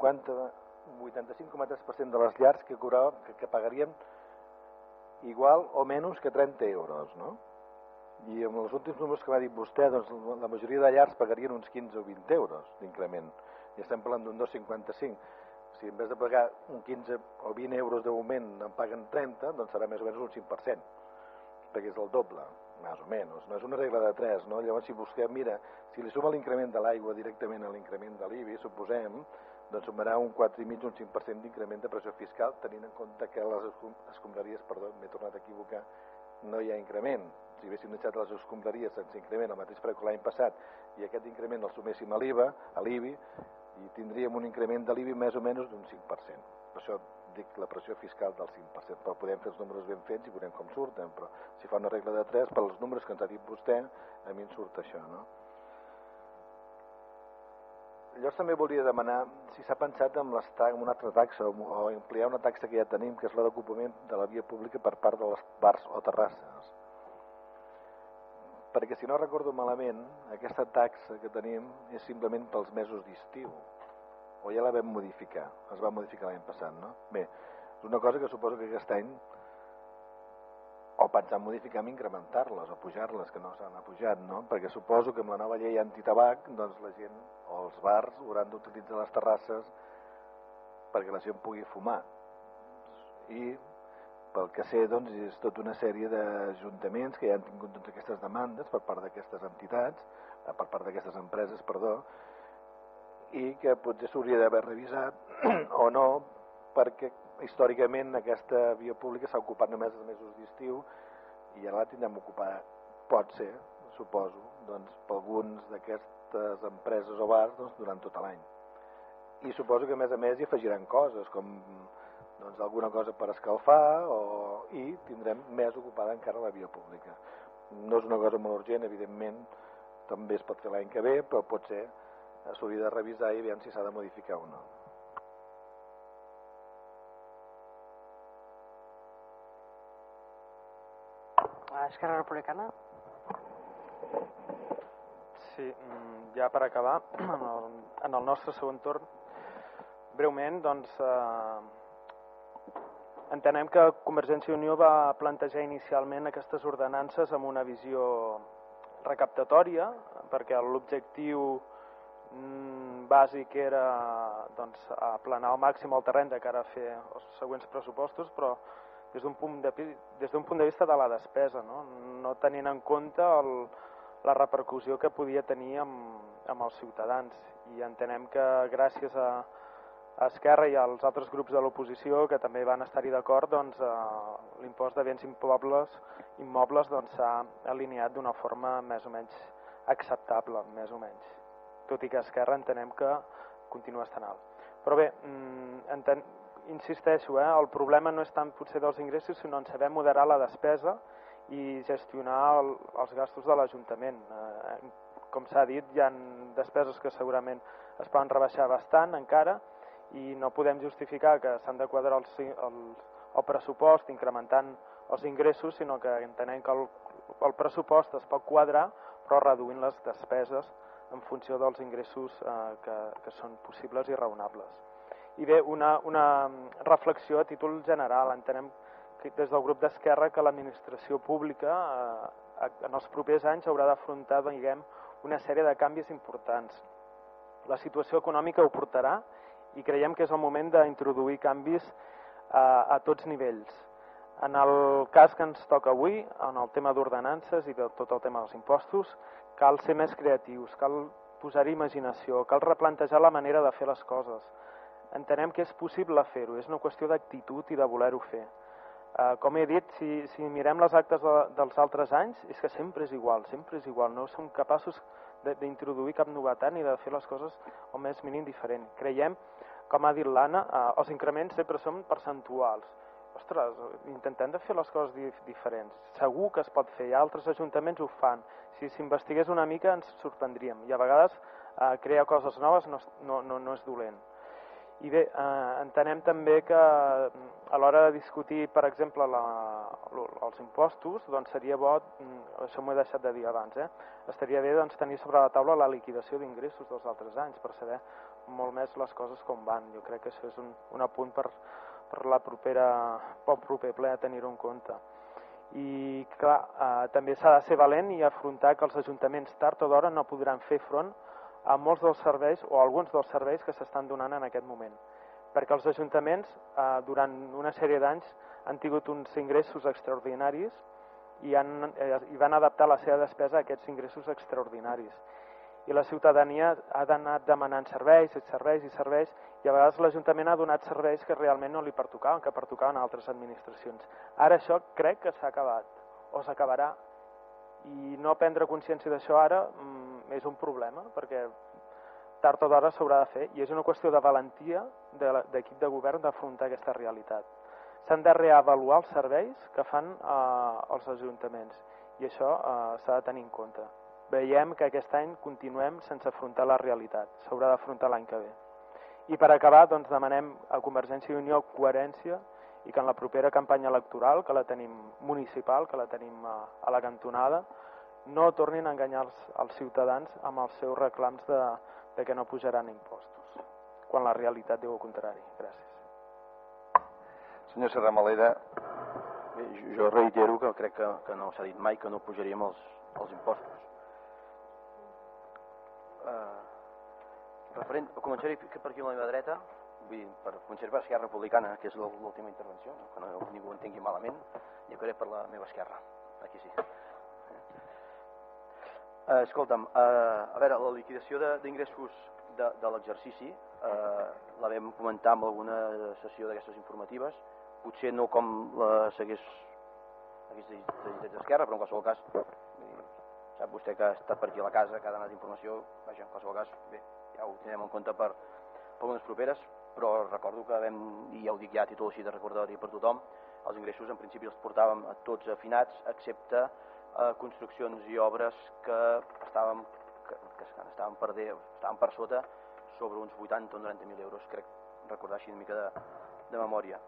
[SPEAKER 6] 85,3% de les llars que pagarien igual o menys que 30 euros, no? I amb els últims números que m'ha dit vostè, doncs la majoria de llars pagarien uns 15 o 20 euros d'increment. I estem parlant d'un 2,55. Si en vez de pagar un 15 o 20 euros d'augment en paguen 30, doncs serà més o menys un 5%, perquè és el doble, més o menys. No és una regla de 3, no? Llavors, si vostè mira, si li suma l'increment de l'aigua directament a l'increment de l'IBI, suposem, doncs sumarà un 4,5 o un 5% d'increment de pressió fiscal, tenint en compte que les escombraries, perdó, m'he tornat a equivocar, no hi ha increment. Si haguéssim deixat les escombraries sense increment al mateix preu que l'any passat i aquest increment el suméssim a l'IBI, i tindríem un increment de l'IBI més o menys d'un 5%. Per això dic la pressió fiscal del 5%, però podem fer els números ben fets i veurem com surten, però si fa una regla de 3, per als números que ens ha dit vostè, a mi em surt això, no? Llavors també volia demanar si s'ha pensat en una altra taxa o ampliar una taxa que ja tenim, que és la d'ocupament de la via pública per part de les bars o terrasses. Perquè si no recordo malament, aquesta taxa que tenim és simplement pels mesos d'estiu, o ja la vam modificar, es va modificar l'any passat, no? Bé, és una cosa que suposo que aquest any o pensant modificar amb incrementar-les o pujar-les, que no s'han pujat, no? Perquè suposo que amb la nova llei antitabac, doncs la gent o els bars hauran d'utilitzar les terrasses perquè la gent pugui fumar. I Pel que sé, doncs, és tota una sèrie d'ajuntaments que ja han tingut totes aquestes demandes per part d'aquestes entitats, per part d'aquestes empreses, perdó, i que potser s'hauria d'haver revisat o no, perquè històricament aquesta via pública s'ha ocupat només els mesos d'estiu i ara la tindrem ocupada, pot ser, suposo, doncs, per alguns d'aquestes empreses o bars doncs, durant tot l'any. I suposo que a més hi afegiran coses, com doncs, alguna cosa per escalfar i tindrem més ocupada encara la via pública. No és una cosa molt urgent, evidentment, també es pot fer l'any que ve, però potser s'hauria de revisar i veure si s'ha de modificar o no.
[SPEAKER 8] Esquerra Republicana.
[SPEAKER 7] Sí, ja per acabar, en el nostre segon torn, breument, doncs, entenem que Convergència i Unió va plantejar inicialment aquestes ordenances amb una visió recaptatòria, perquè l'objectiu bàsic era doncs, aplanar al màxim el terreny de cara a fer els següents pressupostos, però des d'un punt de vista de la despesa, no tenint en compte la repercussió que podia tenir amb els ciutadans. I entenem que gràcies a Esquerra i als altres grups de l'oposició que també van estar-hi d'acord, doncs, l'impost de béns immobles s'ha alineat d'una forma més o menys acceptable, més o menys. Tot i que Esquerra entenem que continua estant alt. Però bé, insisteixo, el problema no és tant potser dels ingressos, sinó en saber moderar la despesa i gestionar els gastos de l'Ajuntament. Com s'ha dit, hi ha despeses que segurament es poden rebaixar bastant encara i no podem justificar que s'han de quadrar el pressupost incrementant els ingressos, sinó que entenem que el pressupost es pot quadrar però reduint les despeses en funció dels ingressos que són possibles i raonables. I bé, una reflexió a títol general. Entenem que des del grup d'Esquerra que l'administració pública en els propers anys haurà d'afrontar, diguem, una sèrie de canvis importants. La situació econòmica ho portarà i creiem que és el moment d'introduir canvis a tots nivells. En el cas que ens toca avui, en el tema d'ordenances i de tot el tema dels impostos, cal ser més creatius, cal posar-hi imaginació, cal replantejar la manera de fer les coses. Entenem que és possible fer-ho, és una qüestió d'actitud i de voler-ho fer. Com he dit, si mirem les actes dels altres anys, és que sempre és igual, no som capaços d'introduir cap novetat ni de fer les coses el més mínim diferent. Creiem, com ha dit l'Anna, els increments sempre són percentuals. Ostres, intentem de fer les coses diferents. Segur que es pot fer, altres ajuntaments ho fan. Si s'investigués una mica ens sorprendríem. I a vegades crear coses noves no és dolent. I bé, entenem també que a l'hora de discutir, per exemple, els impostos, doncs seria bo, això m'ho he deixat de dir abans, estaria bé tenir sobre la taula la liquidació d'ingressos dels altres anys per saber molt més les coses com van. Jo crec que això és un apunt per el proper ple a tenir-ho en compte. I clar, també s'ha de ser valent i afrontar que els ajuntaments tard o d'hora no podran fer front a molts dels serveis o alguns dels serveis que s'estan donant en aquest moment. Perquè els ajuntaments durant una sèrie d'anys han tingut uns ingressos extraordinaris i van adaptar la seva despesa a aquests ingressos extraordinaris. I la ciutadania ha d'anar demanant serveis i a vegades l'Ajuntament ha donat serveis que realment no li pertocaven, que pertocaven a altres administracions. Ara això crec que s'ha acabat o s'acabarà i no prendre consciència d'això ara és un problema perquè tard o d'hora s'haurà de fer i és una qüestió de valentia de l'equip de govern d'afrontar aquesta realitat. S'han de reavaluar els serveis que fan els ajuntaments i això s'ha de tenir en compte. Veiem que aquest any continuem sense afrontar la realitat. S'haurà d'afrontar l'any que ve. I per acabar, doncs, demanem a Convergència i Unió coherència i que en la propera campanya electoral, que la tenim municipal, que la tenim a la cantonada, no tornin a enganyar els ciutadans amb els seus reclams de que no pujaran impostos, quan la realitat diu el contrari. Gràcies.
[SPEAKER 1] Senyor Serra Malera.
[SPEAKER 2] Jo reitero que crec que no s'ha dit mai que no pujaríem els impostos. Començaré per aquí a la meva dreta. vull dir, per conservar Esquerra Republicana, que és l'última intervenció, no? Que no ningú entengui malament, jo acabaré per la meva esquerra, aquí sí. Escolta'm, a veure, la liquidació d'ingressos de l'exercici la vam comentar en alguna sessió d'aquestes informatives, potser no com la s'hagués dit d'Esquerra, però en qualsevol cas, sap vostè que ha estat per aquí a la casa, que ha donat informació, vaja, en qualsevol cas, bé, ja ho tindrem en compte per unes properes, però recordo que vam, i ja ho dic ja a títol així de recordatori per tothom, els ingressos en principi els portàvem a tots afinats, excepte construccions i obres que estaven per sota sobre uns 80 o 90.000 euros, crec recordar així una mica de memòria.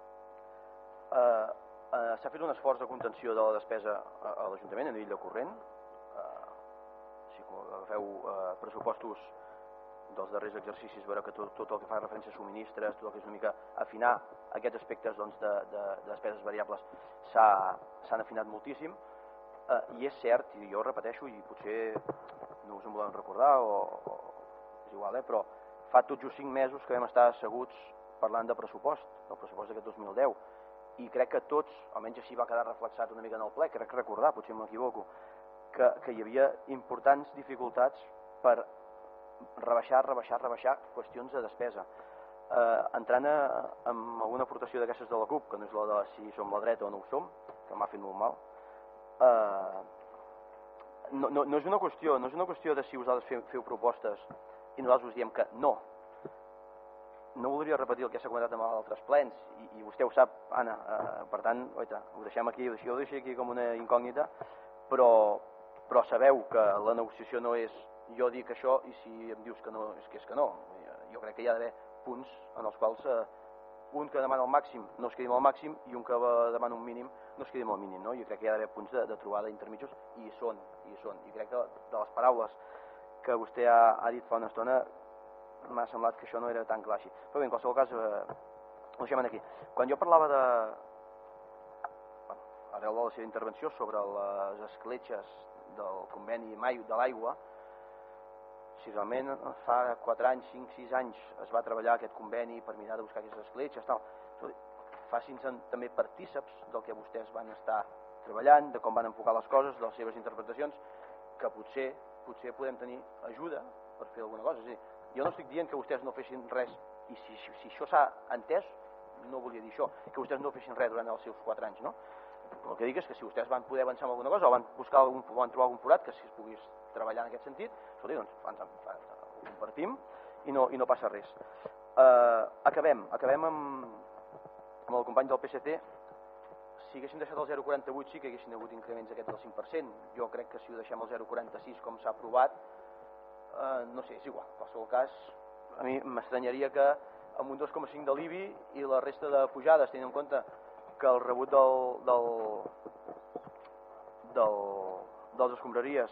[SPEAKER 2] S'ha fet un esforç de contenció de la despesa a l'Ajuntament a nivell de corrent. Si agafeu pressupostos dels darrers exercicis, veureu que tot el que fa referència a subministres, tot el que és una mica afinar aquests aspectes de despeses variables s'han afinat moltíssim. I és cert, i jo ho repeteixo, i potser no us en volem recordar, o és igual, però fa tot just 5 mesos que vam estar asseguts parlant de pressupost, del pressupost d'aquest 2010, i crec que tots, almenys així va quedar reflexat una mica en el ple, crec recordar, potser m'equivoco, que hi havia importants dificultats per rebaixar qüestions de despesa. Entrant en alguna aportació d'aquestes de la CUP, que no és la de si som la dreta o no ho som, que m'ha fet molt mal, no és una qüestió de si vosaltres feu propostes i nosaltres us diem que no. No voldria repetir el que s'ha comentat en altres plens, i vostè ho sap, Anna, per tant, ho deixem aquí, ho deixo aquí com una incògnita, però sabeu que la negociació no és jo dic això i si em dius que no, és que no. Jo crec que hi ha d'haver punts en els quals un que demana el màxim no es quedi amb el màxim i un que demana un mínim no es quedi amb el mínim, no? Jo crec que hi ha d'haver punts de trobada intermitjos i hi són. I crec que de les paraules que vostè ha dit fa una estona m'ha semblat que això no era tan clar així. Però bé, en qualsevol cas, ho deixem aquí. Quan jo parlava arrel de la seva intervenció sobre les escletxes del conveni de l'aigua, si realment fa 4 anys, 5, 6 anys es va treballar aquest conveni per mirar de buscar aquestes escletxes, facin-se també partíceps del que vostès van estar treballant, de com van enfocar les coses, de les seves interpretacions, que potser podem tenir ajuda per fer alguna cosa. És a dir, jo no estic dient que vostès no fessin res, i si això s'ha entès, no volia dir això, que vostès no fessin res durant els seus 4 anys, no? El que dic és que si vostès van poder avançar en alguna cosa o van trobar algun forat que si es pogués treballar en aquest sentit, escolti, doncs ho compartim i no passa res. Acabem amb el company del PSC. Si haguessin deixat el 0,48 sí que haguessin hagut increments aquests del 5%. Jo crec que si ho deixem al 0,46 com s'ha aprovat, no sé, és igual. En qualsevol cas, a mi m'estranyaria que amb un 2,5 de l'IBI i la resta de pujades, tenint en compte que el rebut dels escombraries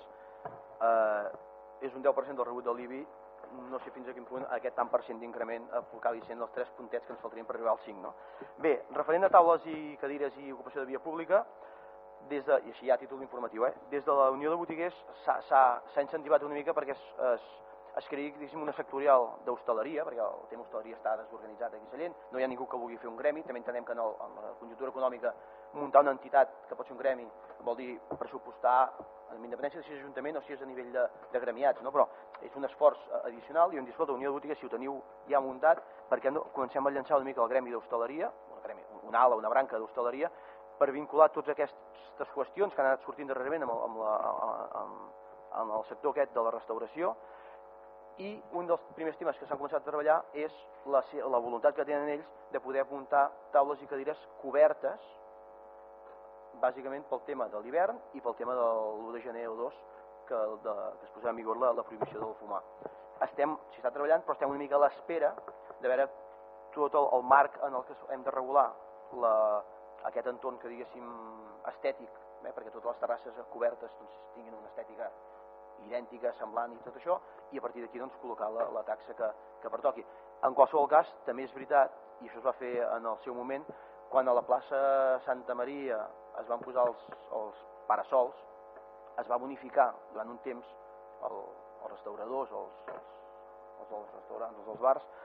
[SPEAKER 2] és un 10% del rebut de l'IBI, no sé fins a quin punt aquest tant per cent d'increment acabi sent els 3 puntets que ens faltarien per arribar al 5, no? Bé, referent a taules i cadires i ocupació de via pública, i així ja a títol informatiu, des de la Unió de Botiguers s'ha incentivat una mica perquè es creï, diguéssim, una sectorial d'hostaleria, perquè el tema hostaleria està desorganitzat aquí a Sallent, no hi ha ningú que vulgui fer un gremi, també entenem que en la conjuntura econòmica muntar una entitat que pot ser un gremi vol dir pressupostar, amb independència de si és ajuntament o si és a nivell de gremiats, no? Però és un esforç addicional i hem dit, escolta, Unió de Botiguers, si ho teniu ja muntat, perquè no comencem a llançar una mica el gremi d'hostaleria, una ala, una branca d'hostaleria, per vincular totes aquestes qüestions que han anat sortint darrerament amb el sector aquest de la restauració. I un dels primers temes que s'han començat a treballar és la voluntat que tenen ells de poder muntar taules i cadires cobertes, bàsicament pel tema de l'hivern i pel tema de l'1 de gener o 2 que es posarà en vigor la prohibició del fumar. S'hi està treballant, però estem una mica a l'espera de veure tot el marc en el que hem de regular aquest entorn que diguéssim estètic, perquè totes les terrasses cobertes tinguin una estètica idèntica, semblant i tot això, i a partir d'aquí col·locar la taxa que pertoqui. En qualsevol cas, també és veritat, i això es va fer en el seu moment, quan a la plaça Santa Maria es van posar els parasols, es va bonificar durant un temps els restauradors, els dels restaurants, els dels bars,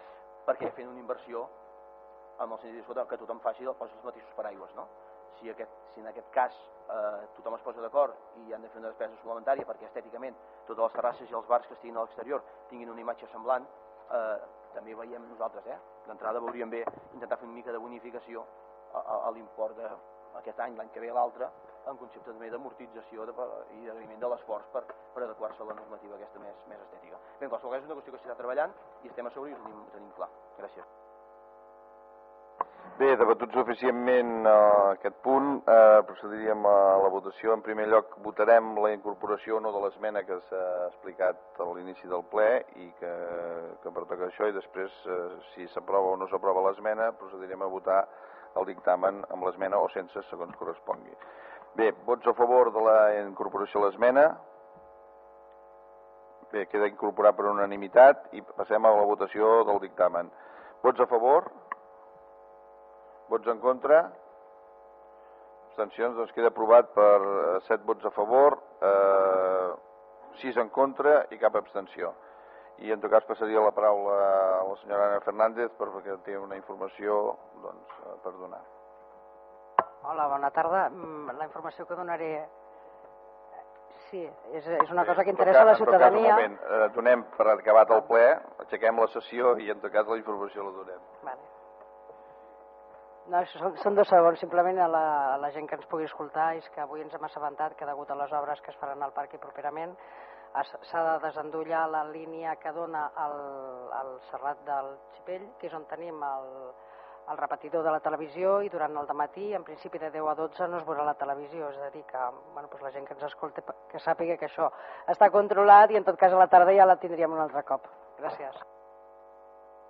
[SPEAKER 2] perquè fent una inversió en el sentit que tothom faci posi els mateixos paraigües, no? Si en aquest cas tothom es posa d'acord i han de fer una despesa suplementària perquè estèticament totes les terrasses i els bars que estiguin a l'exterior tinguin una imatge semblant, també veiem nosaltres, d'entrada veuríem bé intentar fer una mica de bonificació a l'import d'aquest any, l'any que ve l'altre, en concepte també d'amortització i d'agraïment de l'esforç per adequar-se a la normativa aquesta més estètica. Bé, en qualsevol cas és una qüestió que s'està treballant i estem a sobre i ho tenim clar. Gràcies.
[SPEAKER 1] Bé, debatut suficientment aquest punt, procediríem a la votació. En primer lloc, votarem la incorporació o no de l'esmena que s'ha explicat a l'inici del ple i que pertoca això, i després, si s'aprova o no s'aprova l'esmena, procedirem a votar el dictamen amb l'esmena o sense, segons correspongui. Bé, vots a favor de la incorporació a l'esmena. Bé, queda incorporat per unanimitat i passem a la votació del dictamen. Vots a favor? Vots en contra? Abstencions? Doncs queda aprovat per 7 vots a favor, 6 en contra i cap abstenció. I en tot cas passaria la paraula a la senyora Ana Fernández perquè té una informació per donar.
[SPEAKER 8] Hola, bona tarda. La informació que donaré... Sí, és una cosa que interessa a la ciutadania.
[SPEAKER 1] En tot cas, un moment, donem per acabat el ple, aixequem la sessió i en tot cas la informació la donem.
[SPEAKER 8] Vale. No, són 2 segons, simplement a la gent que ens pugui escoltar, és que avui ens hem assabentat que degut a les obres que es faran al parc i properament s'ha de desendollar la línia que dona al Serrat del Xipell, que és on tenim el repetidor de la televisió, i durant el dematí, en principi de 10 a 12, no es veurà la televisió, és a dir, que la gent que ens escolta que sàpiga que això està controlat i en tot cas a la tarda ja la tindríem un altre cop. Gràcies.